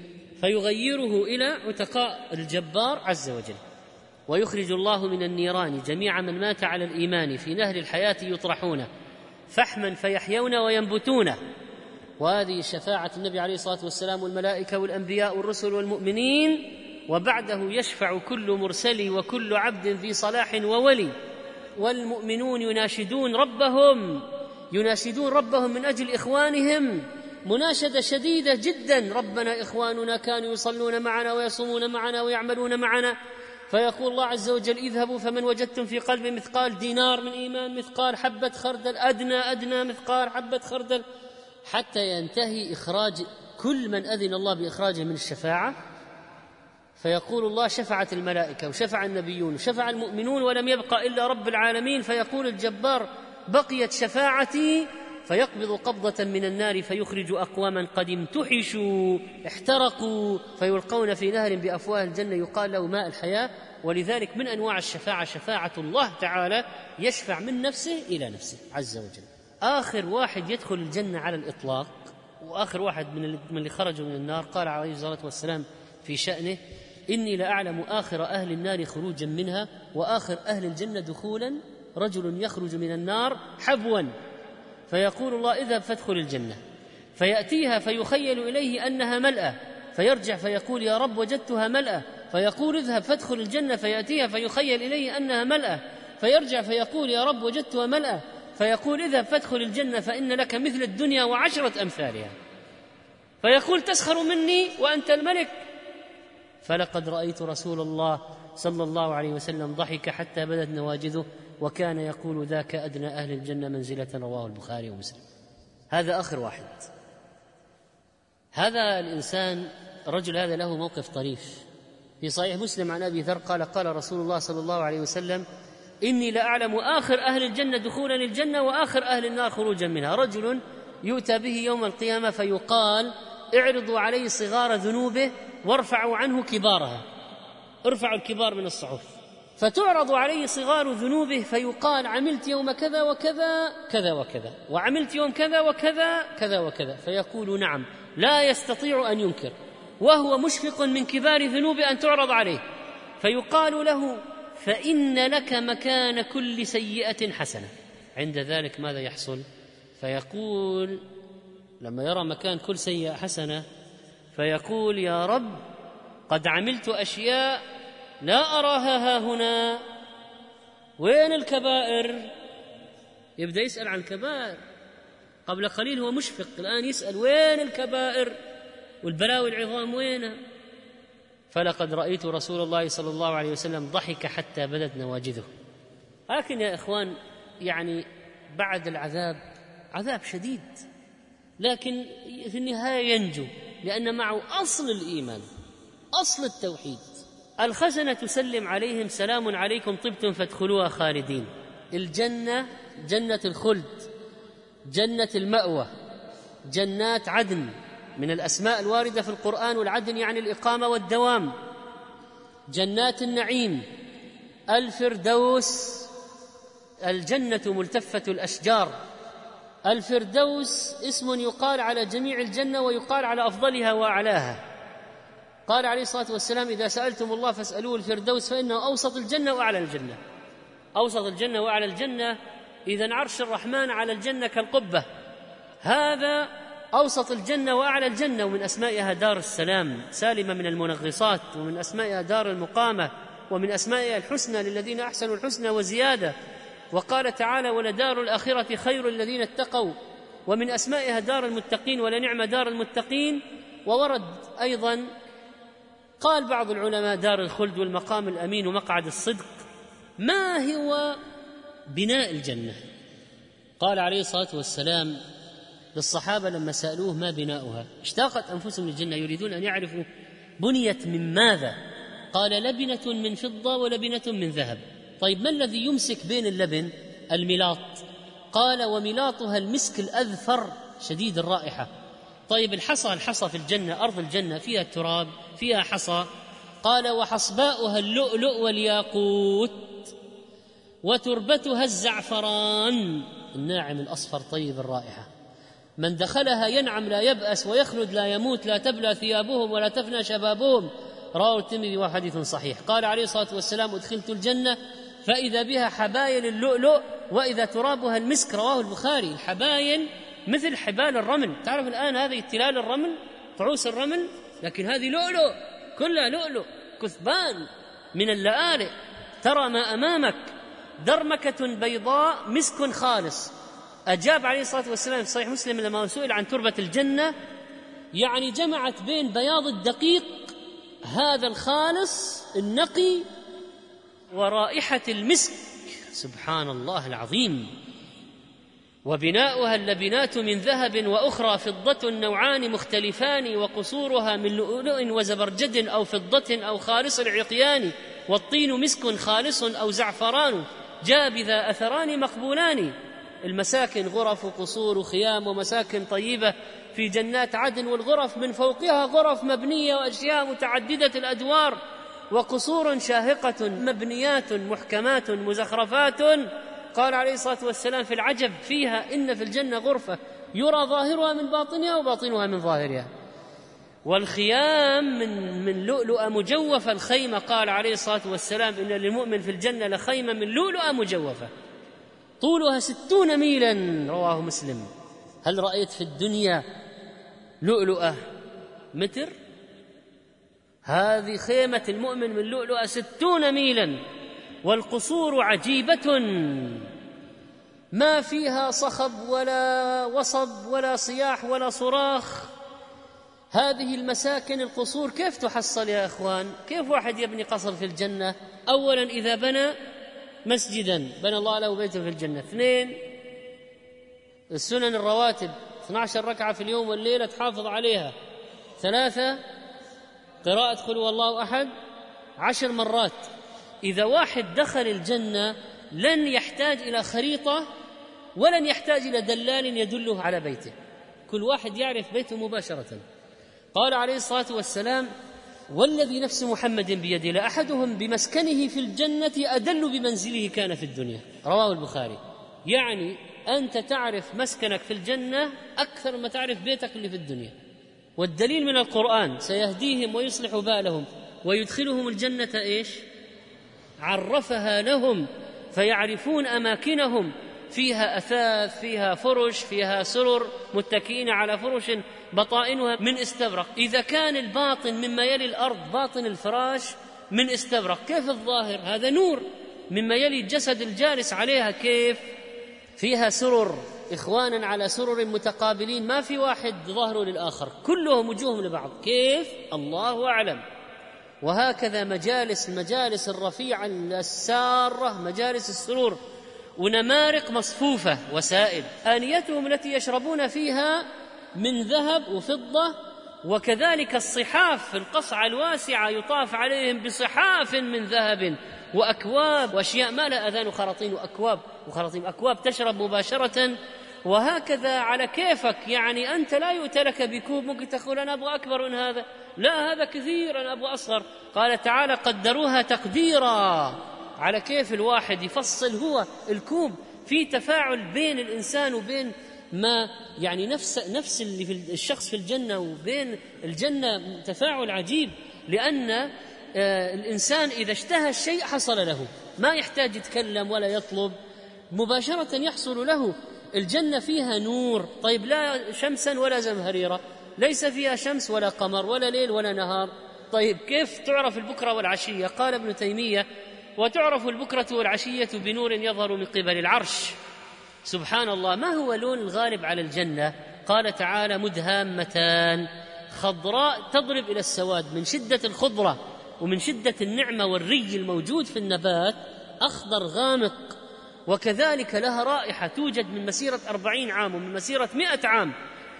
فيغيره إلى عتقاء الجبار عز وجل. ويخرج الله من النيران جميع من مات على الإيمان في نهر الحياة يطرحون فحما فيحيون وينبتون. وهذه شفاعة النبي عليه الصلاة والسلام والملائكة والأنبياء والرسل والمؤمنين. وبعده يشفع كل مرسل وكل عبد في صلاح وولي. والمؤمنون يناشدون ربهم يناشدون ربهم من أجل إخوانهم مناشدة شديدة جدا: ربنا إخواننا كانوا يصلون معنا ويصومون معنا ويعملون معنا. فيقول الله عز وجل: اذهبوا فمن وجدتم في قلبه مثقال دينار من إيمان، مثقال حبة خردل، أدنى أدنى مثقال حبة خردل، حتى ينتهي إخراج كل من أذن الله بإخراجه من الشفاعة. فيقول الله: شفعت الملائكة وشفع النبيون وشفع المؤمنون ولم يبق إلا رب العالمين. فيقول الجبار: بقيت شفاعتي. فيقبض قبضة من النار فيخرج أقواما قد امتحشوا احترقوا فيلقون في نهر بأفواه الجنة يقال له ماء الحياة. ولذلك من أنواع الشفاعة شفاعة الله تعالى، يشفع من نفسه إلى نفسه عز وجل. آخر واحد يدخل الجنة على الإطلاق وآخر واحد من اللي خرجوا من النار، قال عليه الصلاة والسلام في شأنه: إني لأعلم آخر أهل النار خروجا منها وآخر أهل الجنة دخولا رجل يخرج من النار حبوا، فيقول الله: اذهب فادخل الجنة. فيأتيها فيخيل إليه أنها ملأة، فيرجع فيقول: يا رب وجدتها ملأة. فيقول: اذهب فادخل الجنة. فيأتيها فيخيل إليه أنها ملأة، فيرجع فيقول: يا رب وجدتها ملأة. فيقول: اذهب فادخل الجنة فإن لك مثل الدنيا وعشرة أمثالها. فيقول: تسخر مني وأنت الملك؟ فلقد رأيت رسول الله صلى الله عليه وسلم ضحك حتى بدت نواجذه وكان يقول: ذاك أدنى أهل الجنة منزلة. رواه البخاري ومسلم. هذا آخر واحد. هذا الإنسان الرجل هذا له موقف طريف في صحيح مسلم عن أبي ذر قال: قال رسول الله صلى الله عليه وسلم: إني لأعلم آخر أهل الجنة دخولا للجنة وآخر أهل النار خروجا منها. رجل يؤتى به يوم القيامة فيقال: اعرضوا عليه صغار ذنوبه وارفعوا عنه كبارها. ارفعوا الكبار من الصحف. فتعرض عليه صغار ذنوبه فيقال: عملت يوم كذا وكذا كذا وكذا، وعملت يوم كذا وكذا كذا وكذا. فيقول: نعم. لا يستطيع أن ينكر، وهو مشفق من كبار ذنوب أن تعرض عليه. فيقال له: فإن لك مكان كل سيئة حسنة. عند ذلك ماذا يحصل؟ فيقول لما يرى مكان كل سيئة حسنة فيقول: يا رب قد عملت أشياء لا أراها ها هنا، وين الكبائر؟ يبدأ يسأل عن الكبائر. قبل قليل هو مشفق، الآن يسأل: وين الكبائر والبلاوي العظام وينها؟ فلقد رأيت رسول الله صلى الله عليه وسلم ضحك حتى بدت نواجذه. لكن يا إخوان، يعني بعد العذاب عذاب شديد، لكن في النهاية ينجو، لأن معه أصل الإيمان، أصل التوحيد. الخزنة تسلم عليهم: سلام عليكم طبتم فادخلوها خالدين. الجنة جنة الخلد، جنة المأوى، جنات عدن من الأسماء الواردة في القرآن، والعدن يعني الإقامة والدوام. جنات النعيم، الفردوس، الجنة ملتفة الأشجار. الفردوس اسم يقال على جميع الجنة ويقال على أفضلها وأعلاها. قال عليه الصلاة والسلام: إذا سألتم الله فاسألوه الفردوس فإنه أوسط الجنة وأعلى الجنة. أوسط الجنة وأعلى الجنة، إذن عرش الرحمن على الجنة كالقبة. هذا أوسط الجنة وأعلى الجنة. ومن أسمائها دار السلام سالمة من المنغصات، ومن أسمائها دار المقامة، ومن أسمائها الحسنى للذين أحسنوا الحسنى وزيادة. وقال تعالى: ولدار الآخرة خير الذين اتقوا. ومن أسمائها دار المتقين، ولنعم دار المتقين. وورد أيضا قال بعض العلماء: دار الخلد والمقام الأمين ومقعد الصدق. ما هو بناء الجنة؟ قال عليه الصلاة والسلام للصحابة لما سألوه: ما بناؤها؟ اشتاقت أنفسهم للجنة يريدون أن يعرفوا بنيت من ماذا. قال: لبنة من فضة ولبنة من ذهب. طيب ما الذي يمسك بين اللبن؟ الملاط. قال: وملاطها المسك الأذفر شديد الرائحة. طيب الحصى، الحصى في الجنة، أرض الجنة فيها التراب، فيها حصى. قال: وحصباؤها اللؤلؤ والياقوت، وتربتها الزعفران الناعم الأصفر طيب الرائحة. من دخلها ينعم لا يبأس ويخلد لا يموت، لا تبلى ثيابهم ولا تفنى شبابهم. رواه الترمذي وحديث صحيح. قال عليه الصلاة والسلام: أدخلت الجنة فإذا بها حبايل اللؤلؤ وإذا ترابها المسك. رواه البخاري. الحبايل مثل حبال الرمل، تعرف الآن هذه تلال الرمل، فعوس الرمل، لكن هذه لؤلؤ، كلها لؤلؤ، كثبان من اللآلئ، ترى ما أمامك، درمكة بيضاء مسك خالص. أجاب عليه الصلاة والسلام في صحيح مسلم لما سئل عن تربة الجنة، يعني جمعت بين بياض الدقيق هذا الخالص النقي ورائحة المسك، سبحان الله العظيم. وبناؤها اللبنات من ذهب وأخرى فضة نوعان مختلفان، وقصورها من لؤلؤ وزبرجد أو فضة أو خالص العقيان، والطين مسك خالص أو زعفران، جابذا أثران مقبولان. المساكن غرف وقصور خيام ومساكن طيبة في جنات عدن، والغرف من فوقها غرف مبنية وأشياء متعددة الأدوار، وقصور شاهقة مبنيات محكمات مزخرفات. قال عليه الصلاة والسلام في العجب فيها: إن في الجنة غرفة يرى ظاهرها من باطنها وباطنها من ظاهرها. والخيام من من لؤلؤ مجوفة. الخيمة قال عليه الصلاة والسلام: إن للمؤمن في الجنة لخيمة من لؤلؤ مجوفة طولها ستون ميلا. رواه مسلم. هل رأيت في الدنيا لؤلؤة متر؟ هذه خيمة المؤمن من لؤلؤة ستون ميلا. والقصور عجيبة ما فيها صخب ولا وصب ولا صياح ولا صراخ. هذه المساكن القصور كيف تحصل يا أخوان؟ كيف واحد يبني قصر في الجنة؟ أولا إذا بنى مسجدا بنى الله له بيتا في الجنة. اثنين، السنن الرواتب اثنتي عشرة ركعة في اليوم والليلة تحافظ عليها. ثلاثة، قراءة قل هو الله أحد عشر مرات. إذا واحد دخل الجنة لن يحتاج إلى خريطة ولن يحتاج إلى دلال يدله على بيته، كل واحد يعرف بيته مباشرة. قال عليه الصلاة والسلام: والذي نفس محمد بيده لأحدهم بمسكنه في الجنة أدل بمنزله كان في الدنيا. رواه البخاري. يعني أنت تعرف مسكنك في الجنة أكثر ما تعرف بيتك اللي في الدنيا. والدليل من القرآن: سيهديهم ويصلح بالهم ويدخلهم الجنة إيش؟ عرفها لهم فيعرفون أماكنهم، فيها أثاث، فيها فرش، فيها سرر متكئين على فرش بطائنها من استبرق. إذا كان الباطن مما يلي الأرض، باطن الفراش من استبرق، كيف الظاهر؟ هذا نور مما يلي الجسد الجالس عليها. كيف؟ فيها سرر إخوانا على سرر متقابلين، ما في واحد ظهره للآخر، كلهم وجوههم لبعض. كيف؟ الله أعلم. وهكذا مجالس المجالس الرفيعة السارة، مجالس السرور، ونمارق مصفوفة وسائل. آنيتهم التي يشربون فيها من ذهب وفضة، وكذلك الصحاف في القصعة الواسعة يطاف عليهم بصحاف من ذهب وأكواب وأشياء ما لها أذان وخراطين وأكواب وخراطيم أكواب تشرب مباشرة. وهكذا على كيفك، يعني أنت لا يؤتى لك بكوب ممكن تقول أنا أبغى أكبر من هذا، لا هذا كثير أنا أبغى أصغر. قال تعالى: قدروها تقديرا. على كيف الواحد يفصل هو الكوب. في تفاعل بين الإنسان وبين ما يعني نفس نفس اللي في الشخص في الجنة وبين الجنة، تفاعل عجيب. لأن آه الإنسان إذا اشتهى الشيء حصل له، ما يحتاج يتكلم ولا يطلب، مباشرة يحصل له. الجنة فيها نور. طيب لا شمسا ولا زمهريرة، ليس فيها شمس ولا قمر ولا ليل ولا نهار. طيب كيف تعرف البكرة والعشية؟ قال ابن تيمية: وتعرف البكرة والعشية بنور يظهر من قبل العرش. سبحان الله. ما هو لون الغالب على الجنة؟ قال تعالى: مدهامتان خضراء تضرب إلى السواد من شدة الخضرة ومن شدة النعمة والري الموجود في النبات، أخضر غامق. وكذلك لها رائحة توجد من مسيرة أربعين عام ومن مسيرة مئة عام،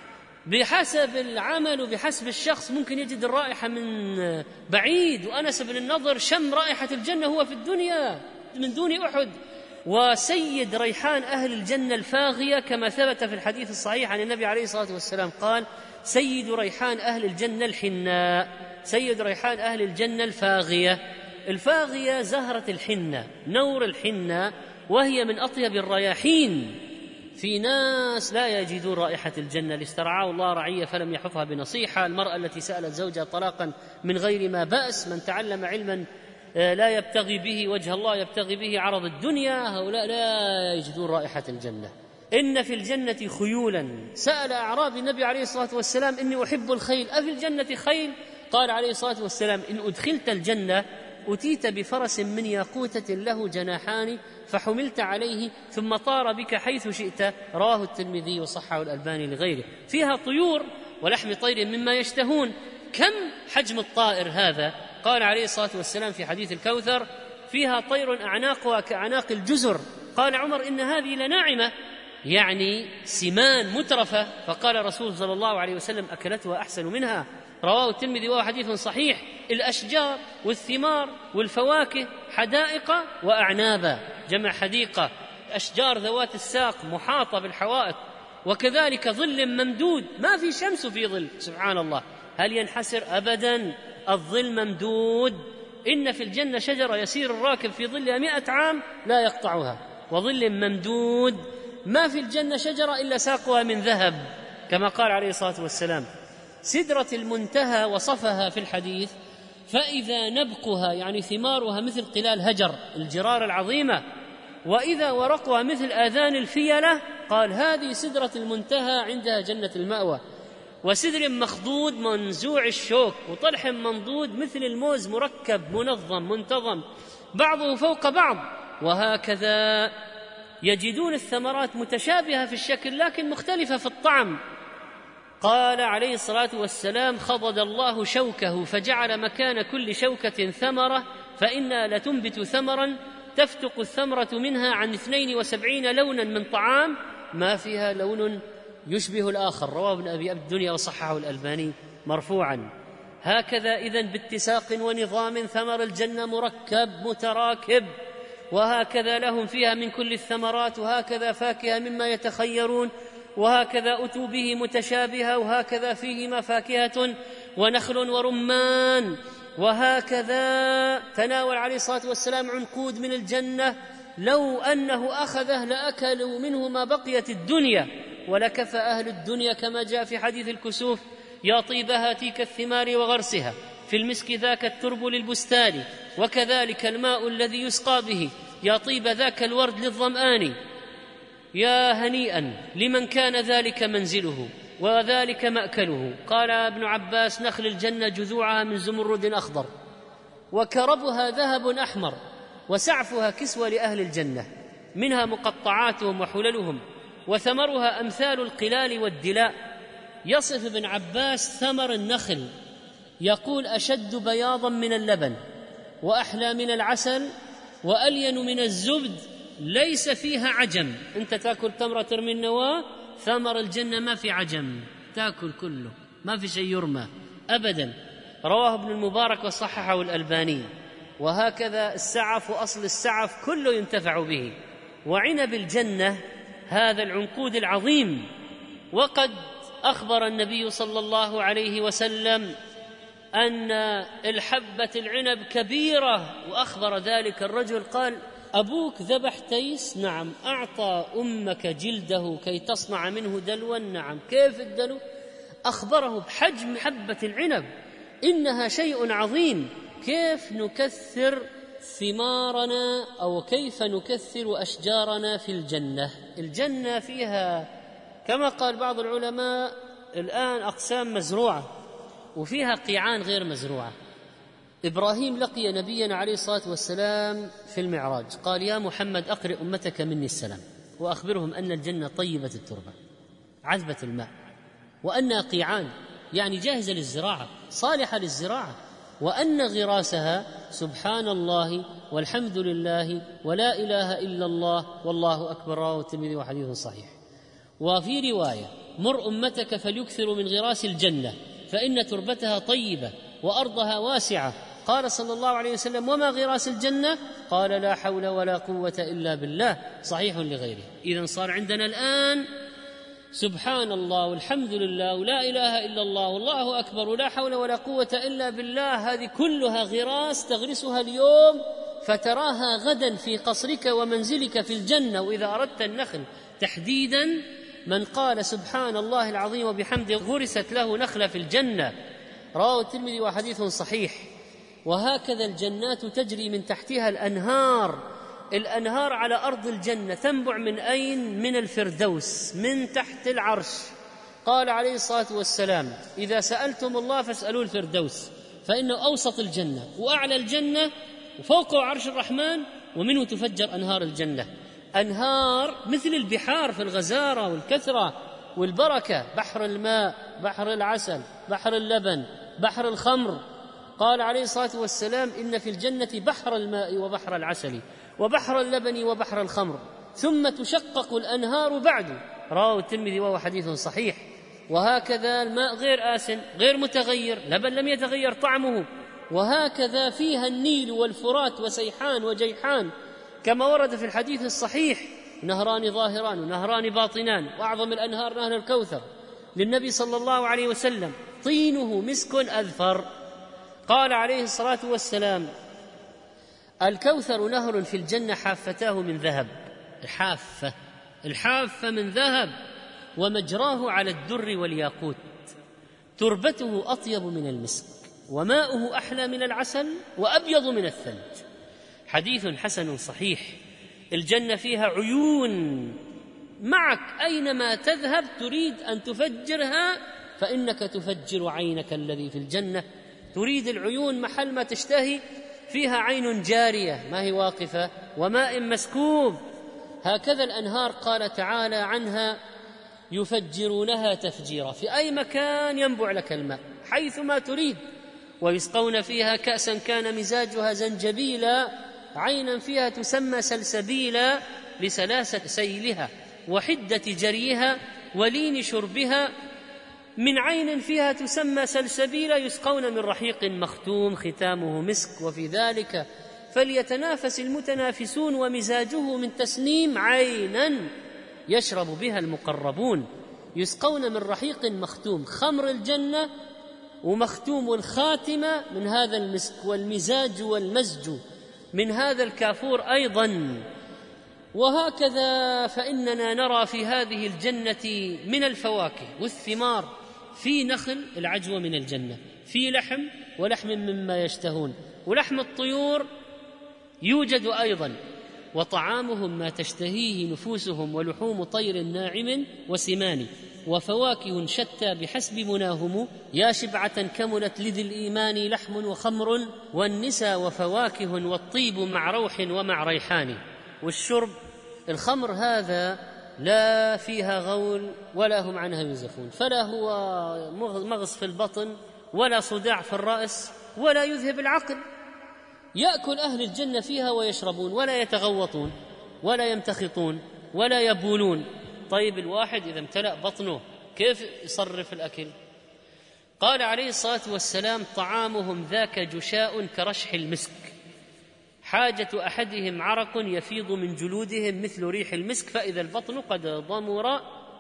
بحسب العمل وبحسب الشخص ممكن يجد الرائحة من بعيد. وأنس بن النضر شم رائحة الجنة هو في الدنيا من دون أحد. وسيد ريحان أهل الجنة الفاغية، كما ثبت في الحديث الصحيح عن النبي عليه الصلاة والسلام قال: سيد ريحان أهل الجنة الحناء، سيد ريحان أهل الجنة الفاغية. الفاغية زهرة الحنة، نور الحنة، وهي من أطيب الرياحين في ناس لا يجدون رائحة الجنة، لاسترعاه الله رعية فلم يحفها بنصيحة، المرأة التي سألت زوجها طلاقا من غير ما بأس، من تعلم علما لا يبتغي به وجه الله يبتغي به عرض الدنيا، هؤلاء لا يجدون رائحة الجنة. إن في الجنة خيولا. سأل أعرابي النبي عليه الصلاة والسلام: إني أحب الخيل، أفي الجنة خيل؟ قال عليه الصلاة والسلام: إن أدخلت الجنة أتيت بفرس من ياقوتة له جناحان فحملت عليه ثم طار بك حيث شئت. رواه الترمذي وصححه الألباني لغيره. فيها طيور ولحم طير مما يشتهون. كم حجم الطائر هذا؟ قال عليه الصلاة والسلام في حديث الكوثر: فيها طير أعناقها كأعناق الجزر. قال عمر: إن هذه لناعمة، يعني سمان مترفة. فقال رسول صلى الله عليه وسلم: أكلتها أحسن منها. رواه الترمذي وهو حديث صحيح. الأشجار والثمار والفواكه حدائق وأعنابا، جمع حديقة، أشجار ذوات الساق محاطة بالحوائط، وكذلك ظل ممدود، ما في شمس في ظل، سبحان الله، هل ينحسر؟ أبدا، الظل ممدود. إن في الجنة شجرة يسير الراكب في ظلها مئة عام لا يقطعها، وظل ممدود. ما في الجنة شجرة إلا ساقها من ذهب، كما قال عليه الصلاة والسلام. سدرة المنتهى وصفها في الحديث: فإذا نبقها يعني ثمارها مثل قلال هجر، الجرار العظيمة، وإذا ورقها مثل آذان الفيلة، قال هذه سدرة المنتهى، عندها جنة المأوى. وسدر مخضود منزوع الشوك، وطلح منضود مثل الموز مركب منظم منتظم بعضه فوق بعض. وهكذا يجدون الثمرات متشابهة في الشكل لكن مختلفة في الطعم. قال عليه الصلاة والسلام: خضد الله شوكه فجعل مكان كل شوكة ثمرة، فإنها لتنبت ثمرا تفتق الثمرة منها عن اثنين وسبعين لونا من طعام ما فيها لون يشبه الآخر. رواه ابن أبي الدنيا وصححه الألباني مرفوعا. هكذا إذن باتساق ونظام ثمر الجنة مركب متراكب، وهكذا لهم فيها من كل الثمرات، وهكذا فاكهة مما يتخيرون، وهكذا أتوا به متشابهة، وهكذا فيهما فاكهة ونخل ورمان، وهكذا تناول عليه الصلاة والسلام عنقود من الجنة لو أنه أخذه لأكلوا منه ما بقيت الدنيا ولكفى أهل الدنيا، كما جاء في حديث الكسوف: يا طيبها تيك الثمار وغرسها، في المسك ذاك الترب للبستان، وكذلك الماء الذي يسقى به، يا طيب ذاك الورد للظمآن، يا هنيئا لمن كان ذلك منزله وذلك مأكله. قال ابن عباس: نخل الجنة جذوعها من زمرد أخضر، وكربها ذهب أحمر، وسعفها كسوة لأهل الجنة، منها مقطعاتهم وحللهم، وثمرها أمثال القلال والدلاء. يصف ابن عباس ثمر النخل يقول: أشد بياضا من اللبن، وأحلى من العسل، وألين من الزبد، ليس فيها عجم. أنت تأكل تمرة ترمي النواة، ثمر الجنة ما في عجم، تأكل كله، ما في شيء يرمى أبدا. رواه ابن المبارك وصححه الألباني. وهكذا السعف، وأصل السعف كله ينتفع به. وعنب الجنة هذا العنقود العظيم، وقد أخبر النبي صلى الله عليه وسلم أن الحبة العنب كبيرة، وأخبر ذلك الرجل قال: أبوك ذبح تيس؟ نعم. أعطى أمك جلده كي تصنع منه دلوا؟ نعم. كيف الدلو؟ أخبره بحجم حبة العنب، إنها شيء عظيم. كيف نكثر ثمارنا أو كيف نكثر أشجارنا في الجنة؟ الجنة فيها كما قال بعض العلماء الآن أقسام مزروعة، وفيها قيعان غير مزروعة. إبراهيم لقي نبينا عليه الصلاة والسلام في المعراج، قال: يا محمد أقرئ أمتك مني السلام، وأخبرهم أن الجنة طيبة التربة عذبة الماء، وأنها قيعان يعني جاهزة للزراعة صالحة للزراعة، وأن غراسها سبحان الله والحمد لله ولا إله إلا الله والله أكبر. رواه الترمذي وحديث صحيح. وفي رواية: مر أمتك فليكثروا من غراس الجنة فإن تربتها طيبة وأرضها واسعة. قال صلى الله عليه وسلم: وما غراس الجنة؟ قال: لا حول ولا قوة إلا بالله. صحيح لغيره. إذن صار عندنا الآن سبحان الله والحمد لله ولا إله إلا الله والله أكبر ولا حول ولا قوة إلا بالله، هذه كلها غراس تغرسها اليوم فتراها غدا في قصرك ومنزلك في الجنة. وإذا أردت النخل تحديدا، من قال سبحان الله العظيم وبحمده غرست له نخلة في الجنة، رواه الترمذي وحديث صحيح. وهكذا الجنات تجري من تحتها الأنهار، الأنهار على أرض الجنة تنبع من أين؟ من الفردوس، من تحت العرش. قال عليه الصلاة والسلام: إذا سألتم الله فاسألوا الفردوس، فإنه أوسط الجنة وأعلى الجنة وفوقه عرش الرحمن، ومنه تفجر أنهار الجنة. أنهار مثل البحار في الغزارة والكثرة والبركة، بحر الماء، بحر العسل، بحر اللبن، بحر الخمر. قال عليه الصلاة والسلام: إن في الجنة بحر الماء وبحر العسل وبحر اللبن وبحر الخمر، ثم تشقق الأنهار بعد، رواه الترمذي وهو حديث صحيح. وهكذا الماء غير آسن، غير متغير، لبن لم يتغير طعمه. وهكذا فيها النيل والفرات وسيحان وجيحان، كما ورد في الحديث الصحيح: نهران ظاهران ونهران باطنان، وأعظم الأنهار نهر الكوثر للنبي صلى الله عليه وسلم، طينه مسك أذفر. قال عليه الصلاة والسلام: الكوثر نهر في الجنة حافتاه من ذهب، الحافة الحافة من ذهب، ومجراه على الدر والياقوت، تربته أطيب من المسك، وماؤه أحلى من العسل، وأبيض من الثلج. حديث حسن صحيح. الجنة فيها عيون معك، أينما تذهب تريد أن تفجرها فإنك تفجر عينك الذي في الجنة. تريد العيون محل ما تشتهي، فيها عين جارية ما هي واقفة، وماء مسكوب. هكذا الأنهار قال تعالى عنها: يفجرونها تفجيرا، في أي مكان ينبع لك الماء حيثما تريد. ويسقون فيها كأسا كان مزاجها زنجبيلا، عينا فيها تسمى سلسبيلا، لسلاسة سيلها وحدة جريها ولين شربها، من عين فيها تسمى سلسبيلا، يسقون من رحيق مختوم ختامه مسك، وفي ذلك فليتنافس المتنافسون، ومزاجه من تسنيم، عينا يشرب بها المقربون. يسقون من رحيق مختوم، خمر الجنة ومختوم الخاتمة من هذا المسك، والمزاج والمزج من هذا الكافور أيضا. وهكذا فإننا نرى في هذه الجنة من الفواكه والثمار، في نخل العجوة من الجنة، في لحم ولحم مما يشتهون، ولحم الطيور يوجد أيضا، وطعامهم ما تشتهيه نفوسهم، ولحوم طير ناعم وسمان، وفواكه شتى بحسب مناهم، يا شبعة كملت لذي الإيمان لحم وخمر، والنسى وفواكه، والطيب مع روح ومع ريحان. والشرب الخمر هذا لا فيها غول ولا هم عنها ينزفون، فلا هو مغص في البطن ولا صداع في الرأس ولا يذهب العقل. يأكل أهل الجنة فيها ويشربون، ولا يتغوطون ولا يمتخطون ولا يبولون. طيب الواحد إذا امتلأ بطنه كيف يصرف الأكل؟ قال عليه الصلاة والسلام: طعامهم ذاك جشاء كرشح المسك، حاجة أحدهم عرق يفيض من جلودهم مثل ريح المسك، فإذا البطن قد ضمر.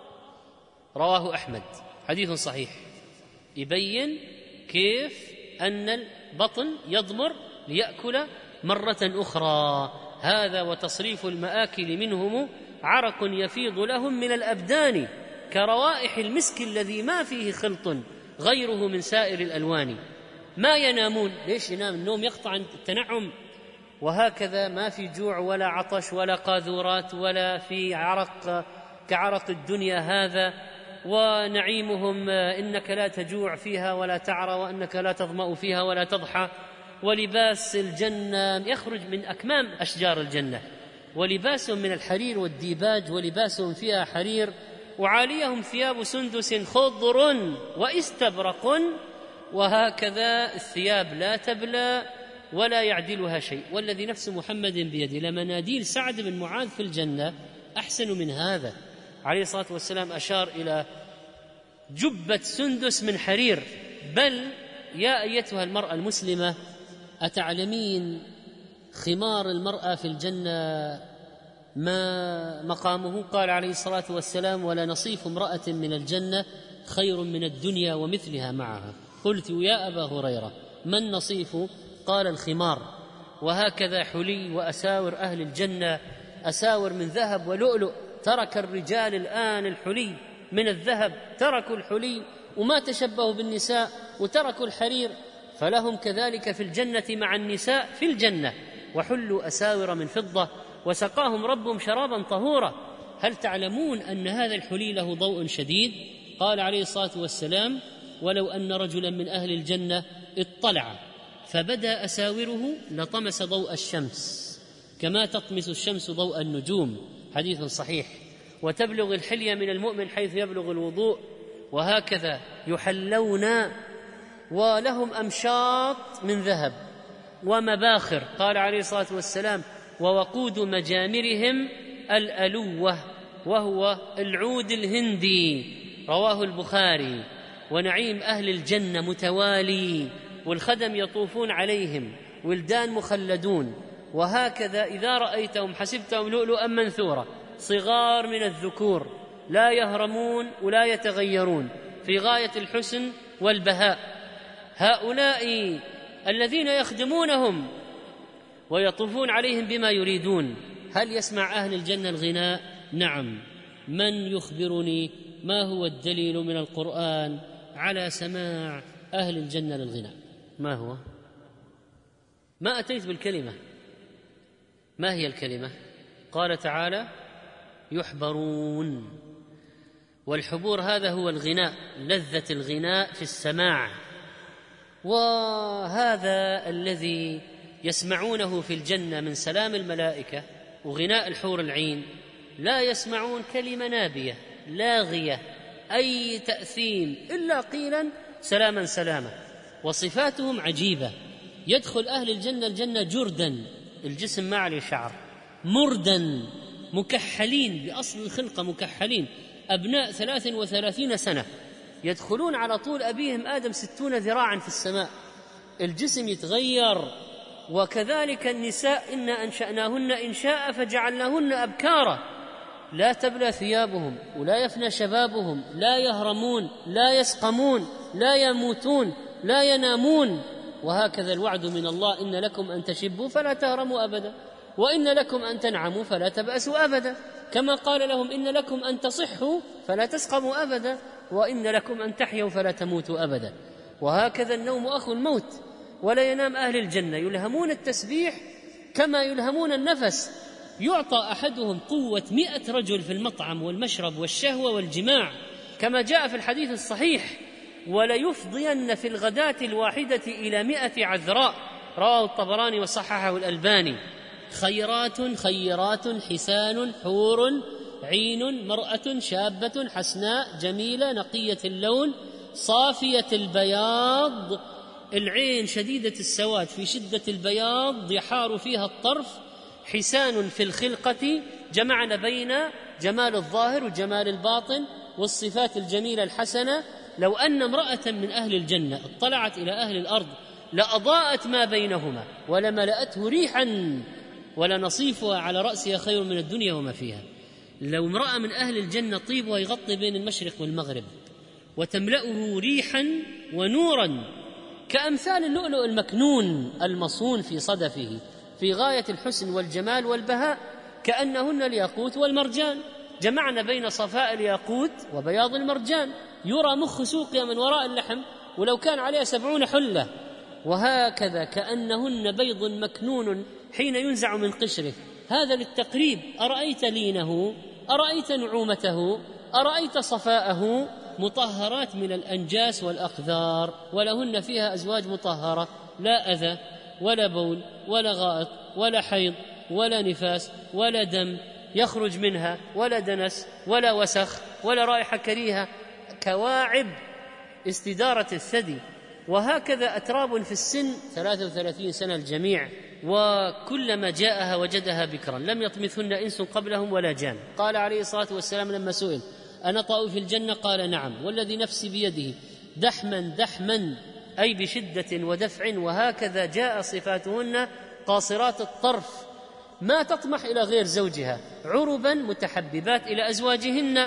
رواه أحمد، حديث صحيح. يبين كيف أن البطن يضمر ليأكل مرة أخرى. هذا وتصريف المآكل منهم عرق يفيض لهم من الأبدان كروائح المسك الذي ما فيه خلط غيره من سائر الألوان. ما ينامون، ليش ينام؟ النوم يقطع التنعم. وهكذا ما في جوع ولا عطش ولا قاذورات ولا في عرق كعرق الدنيا هذا. ونعيمهم إنك لا تجوع فيها ولا تعرى، وأنك لا تظمأ فيها ولا تضحى. ولباس الجنة يخرج من أكمام أشجار الجنة، ولباسهم من الحرير والديباج، ولباسهم فيها حرير، وعاليهم ثياب سندس خضر واستبرق. وهكذا الثياب لا تبلى ولا يعدلها شيء. والذي نفس محمد بيده لمناديل سعد بن معاذ في الجنة أحسن من هذا. عليه الصلاة والسلام أشار إلى جبة سندس من حرير. بل يا أيتها المرأة المسلمة، أتعلمين خمار المرأة في الجنة ما مقامه؟ قال عليه الصلاة والسلام: ولا نصيف امرأة من الجنة خير من الدنيا ومثلها معها. قلت: يا أبا هريرة ما النصيف؟ قال: الخمار. وهكذا حلي وأساور أهل الجنة أساور من ذهب ولؤلؤ. ترك الرجال الآن الحلي من الذهب، تركوا الحلي وما تشبهوا بالنساء وتركوا الحرير، فلهم كذلك في الجنة مع النساء في الجنة. وحلوا أساور من فضة وسقاهم ربهم شرابا طهورا. هل تعلمون أن هذا الحلي له ضوء شديد؟ قال عليه الصلاة والسلام: ولو أن رجلا من أهل الجنة اطلع فبدا أساوره لطمس ضوء الشمس كما تطمس الشمس ضوء النجوم. حديث صحيح. وتبلغ الحلية من المؤمن حيث يبلغ الوضوء. وهكذا يحلون ولهم أمشاط من ذهب ومباخر. قال عليه الصلاة والسلام: ووقود مجامرهم الألوة، وهو العود الهندي، رواه البخاري. ونعيم أهل الجنة متوالي، والخدم يطوفون عليهم، ولدان مخلدون. وهكذا إذا رأيتهم حسبتهم لؤلؤا منثورا، صغار من الذكور، لا يهرمون ولا يتغيرون، في غاية الحسن والبهاء. هؤلاء الذين يخدمونهم ويطوفون عليهم بما يريدون. هل يسمع أهل الجنة الغناء؟ نعم. من يخبرني ما هو الدليل من القرآن على سماع أهل الجنة للغناء؟ ما هو؟ ما أتيت بالكلمة. ما هي الكلمة؟ قال تعالى: يحبرون. والحبور هذا هو الغناء، لذة الغناء في السماع. وهذا الذي يسمعونه في الجنة من سلام الملائكة وغناء الحور العين. لا يسمعون كلمة نابية لاغية أي تأثيم إلا قيلا سلاما سلاما. وصفاتهم عجيبة. يدخل أهل الجنة الجنة جردا، الجسم ما عليه شعر، مردا، مكحلين بأصل الخلقة، مكحلين، أبناء ثلاث وثلاثين سنة، يدخلون على طول أبيهم آدم ستون ذراعا في السماء. الجسم يتغير. وكذلك النساء: إنا أنشأناهن إنشاء فجعلناهن أبكارا. لا تبلى ثيابهم ولا يفنى شبابهم، لا يهرمون، لا يسقمون، لا يموتون، لا ينامون. وهكذا الوعد من الله: إن لكم أن تشبوا فلا تهرموا أبدا، وإن لكم أن تنعموا فلا تبأسوا أبدا. كما قال لهم: إن لكم أن تصحوا فلا تسقموا أبدا، وإن لكم أن تحيوا فلا تموتوا أبدا. وهكذا النوم أخو الموت. ولا ينام أهل الجنة، يلهمون التسبيح كما يلهمون النفس. يعطى أحدهم قوة مئة رجل في المطعم والمشرب والشهوة والجماع، كما جاء في الحديث الصحيح: وليفضين في الغداة الواحدة إلى مئة عذراء، رواه الطبراني وصححه الألباني. خيرات خيرات حسان حور عين، مرأة شابة حسناء جميلة نقية اللون صافية البياض، العين شديدة السواد في شدة البياض يحار فيها الطرف. حسان في الخلقة، جمعنا بين جمال الظاهر وجمال الباطن والصفات الجميلة الحسنة. لو أن امرأة من أهل الجنة اطلعت إلى أهل الأرض لأضاءت ما بينهما ولملأته ريحا، ولنصيفها على رأسها خير من الدنيا وما فيها. لو امرأة من أهل الجنة طيبها يغطي بين المشرق والمغرب وتملأه ريحا ونورا كأمثال اللؤلؤ المكنون المصون في صدفه، في غاية الحسن والجمال والبهاء، كأنهن الياقوت والمرجان. جمعنا بين صفاء الياقوت وبياض المرجان، يرى مخ سوقها من وراء اللحم ولو كان عليها سبعون حلة. وهكذا كأنهن بيض مكنون حين ينزع من قشره. هذا للتقريب. أرأيت لينه، أرأيت نعومته، أرأيت صفاءه. مطهرات من الأنجاس والأقذار، ولهن فيها أزواج مطهرة، لا أذى ولا بول ولا غائط ولا حيض ولا نفاس ولا دم يخرج منها ولا دنس ولا وسخ ولا رائحة كريهة، كواعب استدارة الثدي. وهكذا أتراب في السن ثلاثة وثلاثين سنة الجميع، وكلما جاءها وجدها بكرا لم يطمثن إنس قبلهم ولا جان. قال عليه الصلاة والسلام لما سئل: أنطأ في الجنة؟ قال: نعم، والذي نفسي بيده، دحما دحما، أي بشدة ودفع. وهكذا جاء صفاتهن: قاصرات الطرف، ما تطمح إلى غير زوجها، عربا متحببات إلى أزواجهن.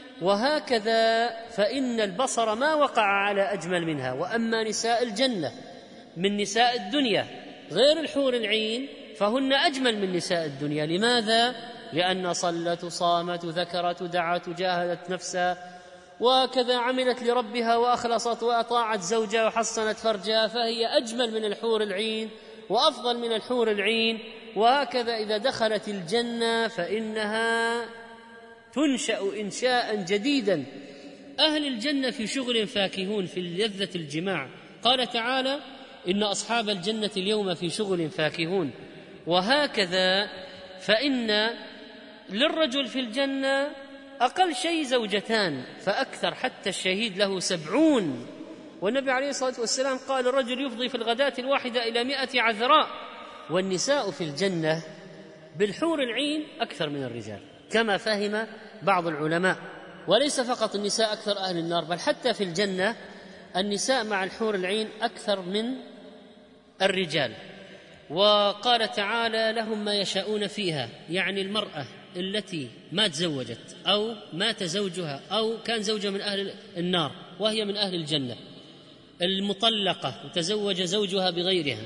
وهكذا فإن البصر ما وقع على أجمل منها. وأما نساء الجنة من نساء الدنيا غير الحور العين فهن أجمل من نساء الدنيا. لماذا؟ لأن صلت وصامت وذكرت ودعت وجاهدت نفسها وكذا عملت لربها وأخلصت وأطاعت زوجها وحصنت فرجها، فهي أجمل من الحور العين وأفضل من الحور العين. وهكذا إذا دخلت الجنة فإنها تنشأ إنشاء جديدا. أهل الجنة في شغل فاكهون في لذة الجماع. قال تعالى: إن أصحاب الجنة اليوم في شغل فاكهون. وهكذا فإن للرجل في الجنة أقل شيء زوجتان فأكثر، حتى الشهيد له سبعون. والنبي عليه الصلاة والسلام قال: الرجل يفضي في الغداة الواحدة إلى مئة عذراء. والنساء في الجنة بالحور العين أكثر من الرجال كما فهم بعض العلماء. وليس فقط النساء أكثر أهل النار، بل حتى في الجنة النساء مع الحور العين أكثر من الرجال. وقال تعالى: لهم ما يشاءون فيها، يعني المرأة التي ما تزوجت أو مات زوجها أو كان زوجها من أهل النار وهي من أهل الجنة، المطلقة وتزوج زوجها بغيرها.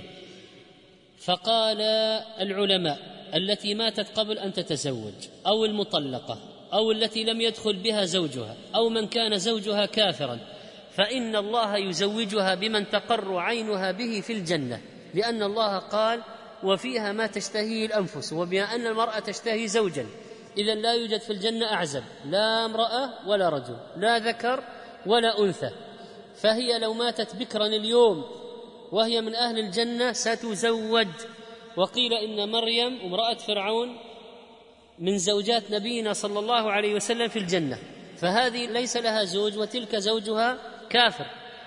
فقال العلماء: التي ماتت قبل أن تتزوج أو المطلقة أو التي لم يدخل بها زوجها أو من كان زوجها كافرا، فإن الله يزوجها بمن تقر عينها به في الجنة، لأن الله قال: وفيها ما تشتهيه الأنفس. وبما أن المرأة تشتهي زوجا، إذن لا يوجد في الجنة أعزب، لا امرأة ولا رجل، لا ذكر ولا أنثى. فهي لو ماتت بكرا اليوم وهي من أهل الجنة ستزوج. وقيل إن مريم امرأة فرعون من زوجات نبينا صلى الله عليه وسلم في الجنة، فهذه ليس لها زوج وتلك زوجها كافر.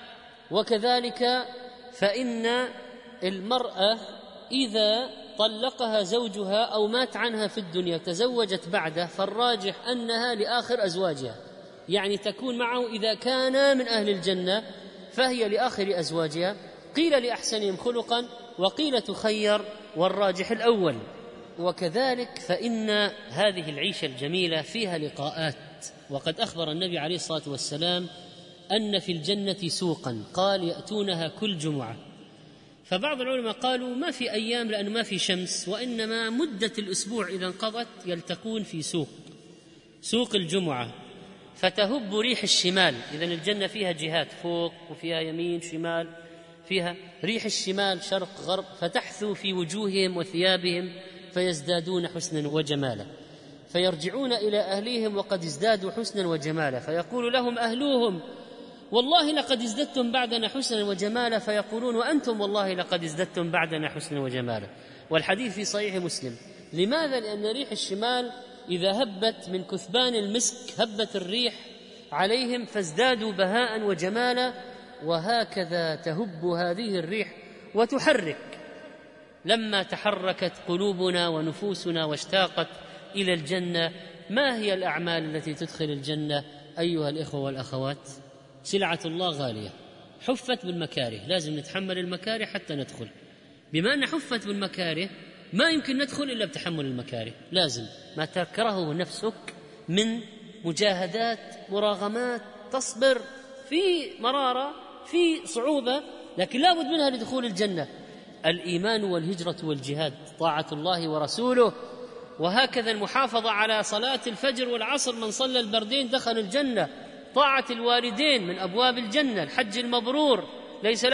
وكذلك فإن المرأة إذا طلقها زوجها أو مات عنها في الدنيا تزوجت بعده، فالراجح أنها لآخر أزواجها، يعني تكون معه إذا كان من أهل الجنة فهي لآخر أزواجها. قيل لأحسنهم خلقا وقيل تخير، والراجح الأول. وكذلك فإن هذه العيشة الجميلة فيها لقاءات. وقد أخبر النبي عليه الصلاة والسلام أن في الجنة سوقا، قال: يأتونها كل جمعة. فبعض العلماء قالوا ما في أيام لأنه ما في شمس، وإنما مدة الأسبوع إذا انقضت يلتقون في سوق، سوق الجمعة، فتهب ريح الشمال. إذن الجنة فيها جهات، فوق وفيها يمين شمال، فيها ريح الشمال شرق غرب، فتحثو في وجوههم وثيابهم فيزدادون حسنا وجمالا، فيرجعون إلى أهليهم وقد ازدادوا حسنا وجمالا، فيقول لهم أهلوهم: والله لقد ازددتم بعدنا حسنا وجمالا، فيقولون: وأنتم والله لقد ازددتم بعدنا حسنا وجمالا. والحديث في صحيح مسلم. لماذا؟ لأن ريح الشمال إذا هبت من كثبان المسك هبت الريح عليهم فازدادوا بهاء وجمالا. وهكذا تهب هذه الريح وتحرك. لما تحركت قلوبنا ونفوسنا واشتاقت إلى الجنة، ما هي الأعمال التي تدخل الجنة أيها الإخوة والأخوات؟ سلعة الله غالية، حفت بالمكاره، لازم نتحمل المكاره حتى ندخل. بما أن حفت بالمكاره ما يمكن ندخل إلا بتحمل المكاره، لازم ما تكرهه نفسك من مجاهدات مراغمات، تصبر في مرارة في صعوبة، لكن لا بد منها لدخول الجنة. الإيمان والهجرة والجهاد، طاعة الله ورسوله. وهكذا المحافظة على صلاة الفجر والعصر، من صلى البردين دخل الجنة. طاعة الوالدين من أبواب الجنة. الحج المبرور ليس